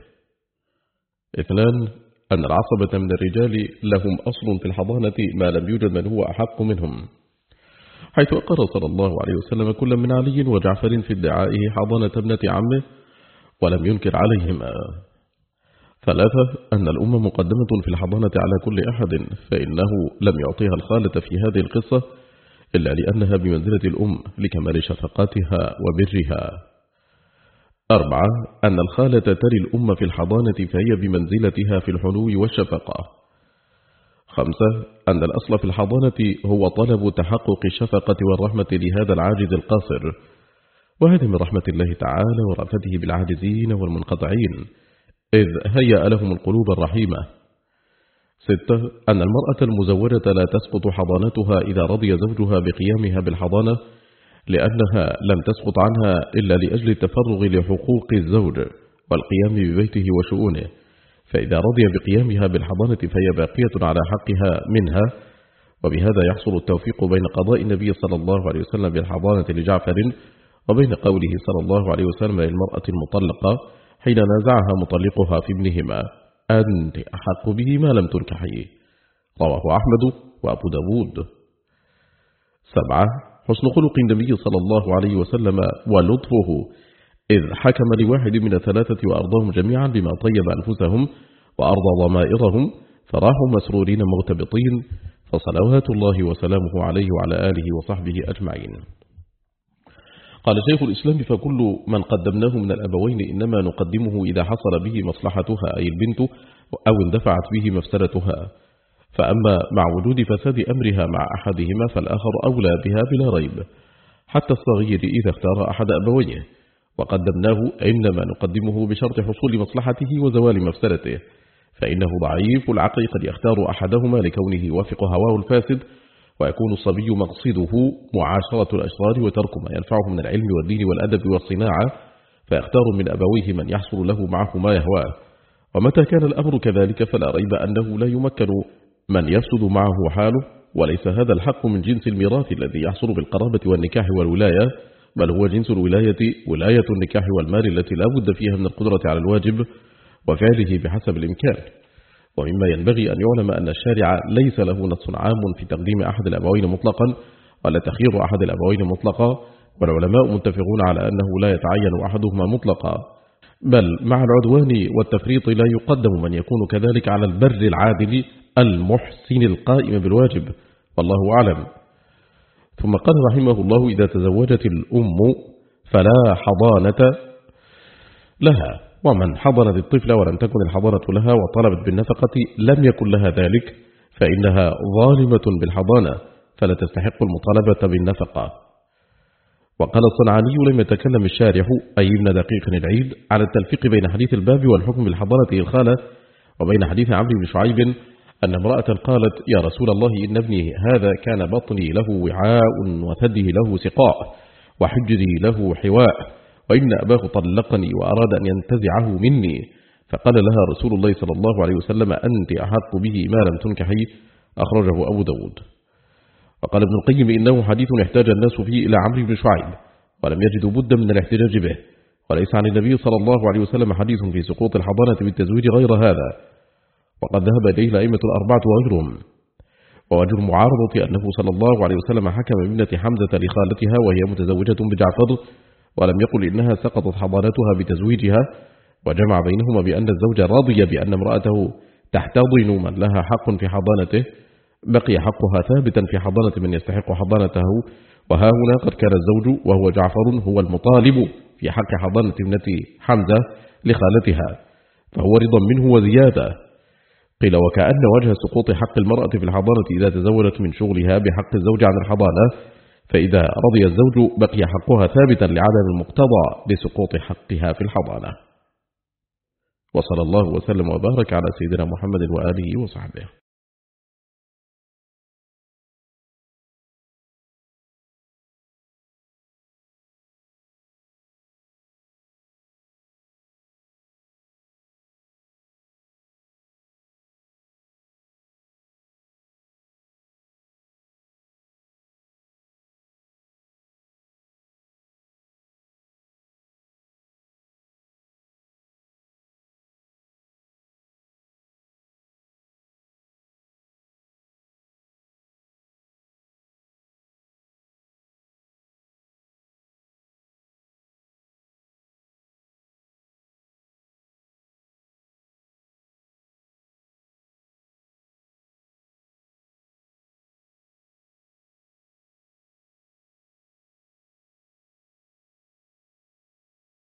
اثنان أن العصبة من الرجال لهم أصل في الحضانة ما لم يوجد من هو أحق منهم، حيث أقر صلى الله عليه وسلم كل من علي وجعفر في ادعائه حضانة ابنة عمه ولم ينكر عليهما. ثلاثة أن الأم مقدمة في الحضانة على كل أحد، فإنه لم يعطيها الخالة في هذه القصة إلا لأنها بمنزلة الأم لكمال شفقاتها وبرها. أربعة أن الخالة تري الأم في الحضانة فهي بمنزلتها في الحنو والشفقة. خمسة أن الأصل في الحضانة هو طلب تحقق الشفقة والرحمة لهذا العاجز القاصر، وهذا من رحمة الله تعالى ورأفته بالعاجزين والمنقطعين، إذ هيأ لهم القلوب الرحيمة. ستة أن المرأة المزوجة لا تسقط حضانتها إذا رضي زوجها بقيامها بالحضانة، لأنها لم تسقط عنها إلا لأجل التفرغ لحقوق الزوج والقيام ببيته وشؤونه، فإذا رضي بقيامها بالحضانة فهي باقية على حقها منها. وبهذا يحصل التوفيق بين قضاء النبي صلى الله عليه وسلم بالحضانة لجعفر وبين قوله صلى الله عليه وسلم للمرأة المطلقة حين نازعها مطلقها في ابنهما أنت أحق به ما لم تنكحي، رواه أحمد وأبو داود. سبعة حسن خلق النبي صلى الله عليه وسلم ولطفه، إذ حكم لواحد من الثلاثة وأرضاهم جميعا بما طيب أنفسهم وأرضى ضمائرهم، فراحوا مسرورين مرتبطين، فصلوات الله وسلامه عليه وعلى آله وصحبه أجمعين. قال شيخ الإسلام: فكل من قدمناه من الأبوين إنما نقدمه إذا حصل به مصلحتها أي البنت أو اندفعت به مفسدتها، فأما مع وجود فساد أمرها مع أحدهما فالآخر أولى بها بلا ريب، حتى الصغير إذا اختار أحد أبويه، وقدمناه إنما نقدمه بشرط حصول مصلحته وزوال مفسدته، فإنه ضعيف العقل قد يختار أحدهما لكونه يوافق هواه الفاسد، ويكون الصبي مقصده معاشرة الأشرار وترك ما ينفعه من العلم والدين والأدب والصناعة، فيختار من أبويه من يحصل له معه ما يهواه. ومتى كان الأمر كذلك فلا ريب أنه لا يمكن من يفسد معه حاله، وليس هذا الحق من جنس الميراث الذي يحصل بالقرابة والنكاح والولاية، بل هو جنس الولاية ولاية النكاح والمال التي لا بد فيها من القدرة على الواجب وفعله بحسب الإمكان. ومما ينبغي أن يعلم أن الشارع ليس له نص عام في تقديم أحد الأبوين مطلقا ولا تخيير أحد الأبوين مطلقا، والعلماء متفقون على أنه لا يتعين أحدهما مطلقا، بل مع العدوان والتفريط لا يقدم من يكون كذلك على البر العادل المحسن القائم بالواجب، والله أعلم. ثم قال رحمه الله: إذا تزوجت الأم فلا حضانة لها، ومن حضنت الطفل ولم تكن الحضانة لها وطلبت بالنفقة لم يكن لها ذلك، فإنها ظالمة بالحضانة، فلا تستحق المطالبة بالنفقة. وقال الصنعاني: لم يتكلم الشارح أي ابن دقيق العيد على التلفيق بين حديث الباب والحكم بالحضانة الخالة وبين حديث عمرو بن شعيب أن امرأة قالت: يا رسول الله إن ابني هذا كان بطني له وعاء وثدي له سقاء وحجري له حواء، وإن أباه طلقني وأراد أن ينتزعه مني، فقال لها رسول الله صلى الله عليه وسلم: أنت أحق به ما لم تنكحي. أخرجه أبو داود. وقال ابن القيم: إنه حديث احتاج الناس فيه إلى عمرو بن شعيب ولم يجدوا بد من الاحتجاج به، وليس عن النبي صلى الله عليه وسلم حديث في سقوط الحضانة بالتزويج غير هذا، وقد ذهب إليه الأئمة الأربعة وغيرهم. ووجه المعارضة أنه صلى الله عليه وسلم حكم بابنة حمزة لخالتها وهي متزوجة بجعفر ولم يقل إنها سقطت حضانتها بتزويجها، وجمع بينهما بأن الزوج راضي بأن امرأته تحتضن من لها حق في حضانته، بقي حقها ثابتا في حضانة من يستحق حضانته. وها هنا قد كان الزوج وهو جعفر هو المطالب في حق حضانة ابنة حمزة لخالتها، فهو رضا منه وزيادة. قيل: وكأن وجه سقوط حق المرأة في الحضانة إذا تزوجت من شغلها بحق الزوج عن الحضانة، فإذا رضي الزوج بقي حقها ثابتا لعدم المقتضى بسقوط حقها في الحضانة. وصلى الله وسلم وبارك على سيدنا محمد وآله وصحبه.